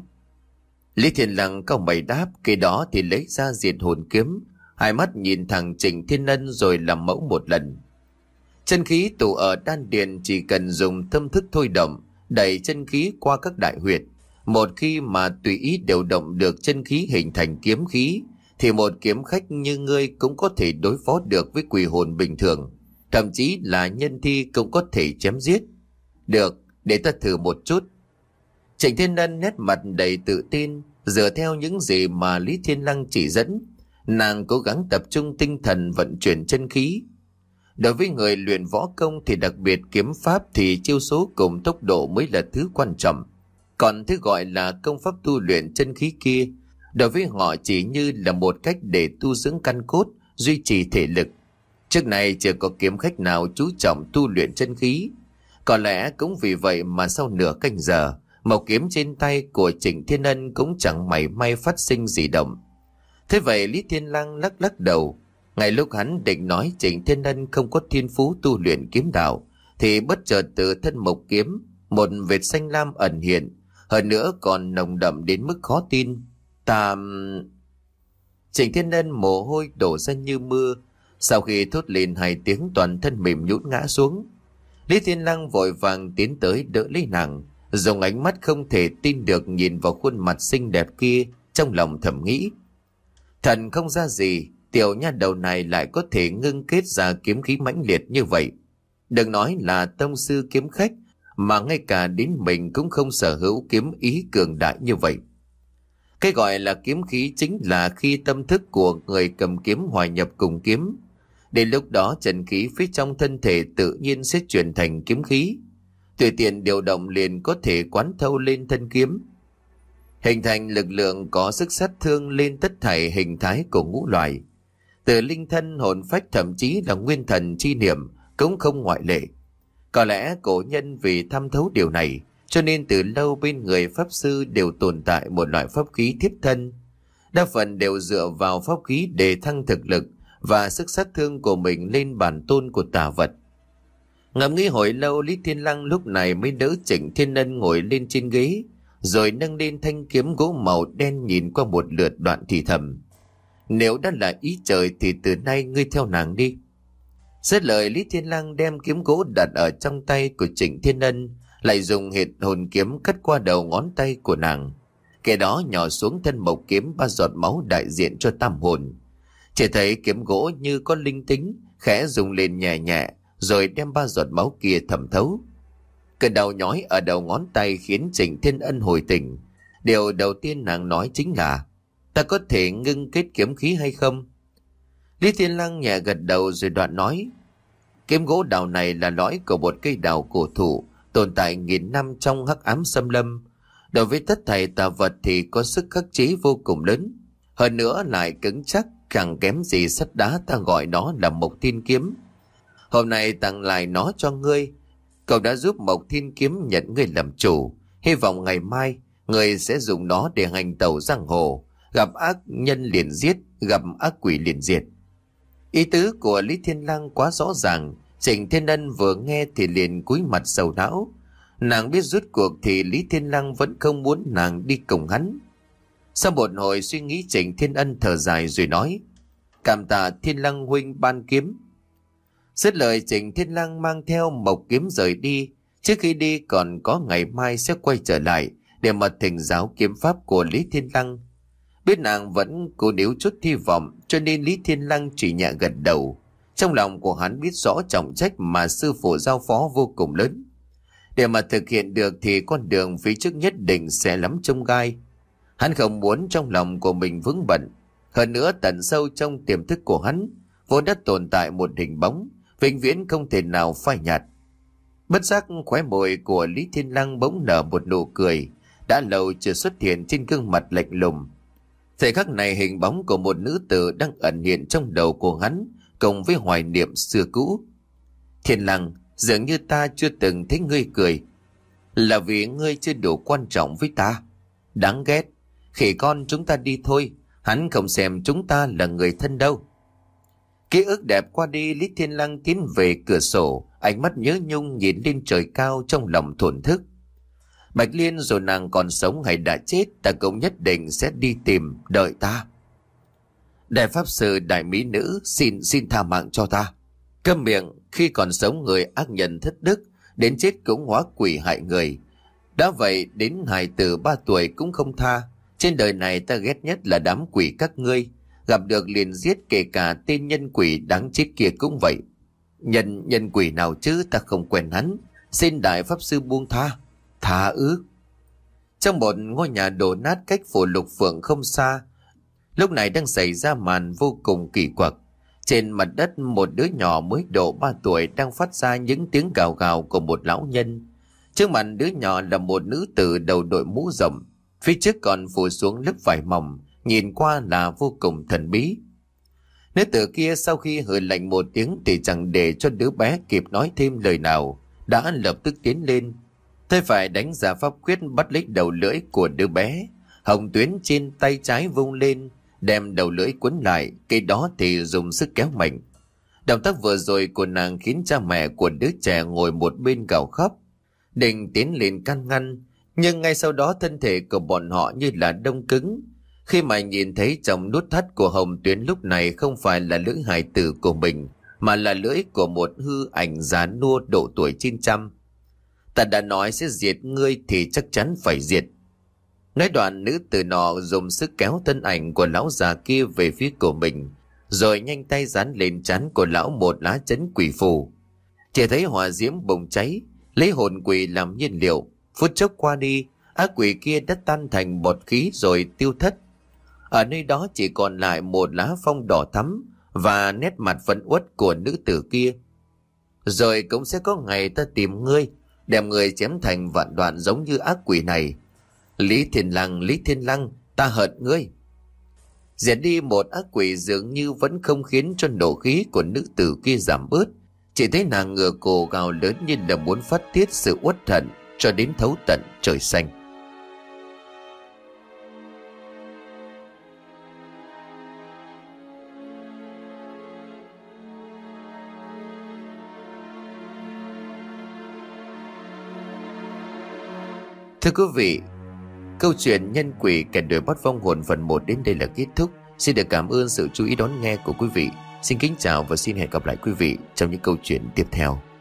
Lý Thiên Lăng cau mày đáp, kế đó thì lấy ra diệt hồn kiếm, hai mắt nhìn thẳng Trịnh Thiên Ân rồi làm mẫu một lần. Chân khí tụ ở đan điền chỉ cần dùng tâm thức thôi động, đẩy chân khí qua các đại huyệt. Một khi mà tùy ý điều động được chân khí hình thành kiếm khí, thì một kiếm khách như ngươi cũng có thể đối phó được với quỷ hồn bình thường. Thậm chí là nhân thi cũng có thể chém giết. Được, để ta thử một chút. Trịnh Thiên Ân nét mặt đầy tự tin, dựa theo những gì mà Lý Thiên Lăng chỉ dẫn, nàng cố gắng tập trung tinh thần vận chuyển chân khí. Đối với người luyện võ công thì đặc biệt kiếm pháp thì chiêu số cùng tốc độ mới là thứ quan trọng. Còn thứ gọi là công pháp tu luyện chân khí kia, đối với họ chỉ như là một cách để tu dưỡng căn cốt, duy trì thể lực. Trước này chưa có kiếm khách nào chú trọng tu luyện chân khí. Có lẽ cũng vì vậy mà sau nửa canh giờ, mộc kiếm trên tay của Trịnh Thiên Ân cũng chẳng mảy may phát sinh gì động. Thế vậy Lý Thiên Lăng lắc lắc đầu. Ngay lúc hắn định nói Trịnh Thiên Ân không có thiên phú tu luyện kiếm đạo, thì bất chợt từ thân mộc kiếm một vệt xanh lam ẩn hiện, hơn nữa còn nồng đậm đến mức khó tin. Trịnh Thiên Ân mồ hôi đổ ra như mưa, sau khi thốt lên hai tiếng toàn thân mềm nhũn ngã xuống. Lý Thiên Lăng vội vàng tiến tới đỡ lấy nàng, dùng ánh mắt không thể tin được nhìn vào khuôn mặt xinh đẹp kia, trong lòng thầm nghĩ: thần không ra gì, tiểu nha đầu này lại có thể ngưng kết ra kiếm khí mãnh liệt như vậy. Đừng nói là tông sư kiếm khách, mà ngay cả đến mình cũng không sở hữu kiếm ý cường đại như vậy. Cái gọi là kiếm khí chính là khi tâm thức của người cầm kiếm hòa nhập cùng kiếm. Đến lúc đó chân khí phía trong thân thể tự nhiên sẽ chuyển thành kiếm khí. Tùy tiện điều động liền có thể quán thâu lên thân kiếm, hình thành lực lượng có sức sát thương lên tất thảy hình thái của ngũ loại. Từ linh thân, hồn phách, thậm chí là nguyên thần chi niệm cũng không ngoại lệ. Có lẽ cổ nhân vì thăm thấu điều này, cho nên từ lâu bên người pháp sư đều tồn tại một loại pháp khí thiếp thân. Đa phần đều dựa vào pháp khí để thăng thực lực và sức sát thương của mình lên bản tôn của tà vật. Ngẫm nghĩ hồi lâu, Lý Thiên Lăng lúc này mới đỡ Trịnh Thiên Ân ngồi lên trên ghế, rồi nâng lên thanh kiếm gỗ màu đen nhìn qua một lượt, đoạn thì thầm: nếu đã là ý trời thì từ nay ngươi theo nàng đi. Dứt lời, Lý Thiên Lăng đem kiếm gỗ đặt ở trong tay của Trịnh Thiên Ân, lại dùng hệt hồn kiếm cắt qua đầu ngón tay của nàng. Kẻ đó nhỏ xuống thân mộc kiếm 3 giọt máu đại diện cho tam hồn. Chỉ thấy kiếm gỗ như có linh tính, khẽ rung lên nhẹ nhẹ, rồi đem 3 giọt máu kia thẩm thấu. Cơn đau nhói ở đầu ngón tay khiến Trịnh Thiên Ân hồi tỉnh. Điều đầu tiên nàng nói chính là: ta có thể ngưng kết kiếm khí hay không? Lý Thiên Lăng nhẹ gật đầu rồi đoạn nói: kiếm gỗ đào này là lõi của một cây đào cổ thụ, tồn tại nghìn năm trong hắc ám xâm lâm. Đối với tất thảy tà vật thì có sức khắc chế vô cùng lớn, hơn nữa lại cứng chắc, chẳng kém gì sắt đá. Ta gọi nó là Mộc Thiên Kiếm. Hôm nay tặng lại nó cho ngươi, Cậu đã giúp Mộc Thiên Kiếm nhận ngươi làm chủ. Hy vọng ngày mai ngươi sẽ dùng nó để hành tẩu giang hồ. Gặp ác nhân liền giết, gặp ác quỷ liền diệt. Ý tứ của Lý Thiên Lăng quá rõ ràng. Trịnh Thiên Ân vừa nghe thì liền cúi mặt sầu não. Nàng biết rút cuộc thì Lý Thiên Lăng vẫn không muốn nàng đi cùng hắn. Sau một hồi suy nghĩ, Trịnh Thiên Ân thở dài rồi nói: cảm tạ Thiên Lăng huynh ban kiếm. Dứt lời, Trịnh Thiên Lăng mang theo Mộc Kiếm rời đi. Trước khi đi còn có ngày mai sẽ quay trở lại để mà thỉnh giáo kiếm pháp của Lý Thiên Lăng. Biết nàng vẫn cố níu chút hy vọng, cho nên Lý Thiên Lăng chỉ nhẹ gật đầu. Trong lòng của hắn biết rõ trọng trách mà sư phụ giao phó vô cùng lớn. Để mà thực hiện được thì con đường phía trước nhất định sẽ lắm chông gai. Hắn không muốn trong lòng của mình vướng bận. Hơn nữa, tận sâu trong tiềm thức của hắn vốn đã tồn tại một hình bóng vĩnh viễn không thể nào phai nhạt. Bất giác khóe môi của Lý Thiên Lăng bỗng nở một nụ cười đã lâu chưa xuất hiện trên gương mặt lạnh lùng. Thời khắc này, hình bóng của một nữ tử đang ẩn hiện trong đầu của hắn, cùng với hoài niệm xưa cũ. Thiên Lăng, dường như ta chưa từng thấy ngươi cười. Là vì ngươi chưa đủ quan trọng với ta. Đáng ghét. Khỉ con, chúng ta đi thôi. Hắn không xem chúng ta là người thân đâu. Ký ức đẹp qua đi, Lý Thiên Lăng tiến về cửa sổ, ánh mắt nhớ nhung nhìn lên trời cao, trong lòng thổn thức. Bạch Liên dù nàng còn sống hay đã chết, ta cũng nhất định sẽ đi tìm, đợi ta. Đại pháp sư, đại mỹ nữ, xin tha mạng cho ta. Câm miệng, khi còn sống người ác nhân thất đức, đến chết cũng hóa quỷ hại người. Đã vậy đến hài tử 3 tuổi cũng không tha. Trên đời này ta ghét nhất là đám quỷ các ngươi, gặp được liền giết, kể cả tên nhân quỷ đáng chết kia cũng vậy. Nhân quỷ nào chứ, ta không quen hắn. Xin đại pháp sư buông tha. Tha ư? Trong một ngôi nhà đổ nát cách phủ Lục Phượng không xa, lúc này đang xảy ra màn vô cùng kỳ quặc. Trên mặt đất, một đứa nhỏ mới độ 3 tuổi đang phát ra những tiếng gào gào của một lão nhân. Trước mặt đứa nhỏ là một nữ tử đầu đội mũ rộng, phía trước còn phủ xuống lớp vải mỏng, nhìn qua là vô cùng thần bí. Nữ tử kia sau khi hừ lạnh một tiếng thì chẳng để cho đứa bé kịp nói thêm lời nào, đã lập tức tiến lên. Tay phải đánh ra pháp quyết bắt lấy đầu lưỡi của đứa bé, hồng tuyến trên tay trái vung lên, đem đầu lưỡi quấn lại, cái đó thì dùng sức kéo mạnh. Động tác vừa rồi của nàng khiến cha mẹ của đứa trẻ ngồi một bên gào khóc, định tiến lên can ngăn, nhưng ngay sau đó thân thể của bọn họ như là đông cứng, khi mà nhìn thấy trong nút thắt của hồng tuyến lúc này không phải là lưỡi hài tử của mình, mà là lưỡi của một hư ảnh già nua độ tuổi 900. Ta đã nói sẽ diệt ngươi thì chắc chắn phải diệt. Nói đoạn, nữ tử nọ dùng sức kéo thân ảnh của lão già kia về phía của mình, rồi nhanh tay dán lên trán của lão một lá chấn quỷ phù. Chỉ thấy hỏa diễm bùng cháy, lấy hồn quỷ làm nhiên liệu. Phút chốc qua đi, ác quỷ kia đã tan thành bọt khí rồi tiêu thất. Ở nơi đó chỉ còn lại một lá phong đỏ thắm và nét mặt phẫn uất của nữ tử kia. Rồi cũng sẽ có ngày ta tìm ngươi, đem người chém thành vạn đoạn giống như ác quỷ này. Lý Thiên Lăng, ta hận ngươi. Diệt đi một ác quỷ dường như vẫn không khiến cho nộ khí của nữ tử kia giảm bớt. Chỉ thấy nàng ngửa cổ gào lớn như là muốn phát tiết sự uất hận cho đến thấu tận trời xanh. Thưa quý vị, câu chuyện Nhân Quỷ Kẻ Đuổi Bắt Vong Hồn phần 1 đến đây là kết thúc. Xin được cảm ơn sự chú ý đón nghe của quý vị. Xin kính chào và xin hẹn gặp lại quý vị trong những câu chuyện tiếp theo.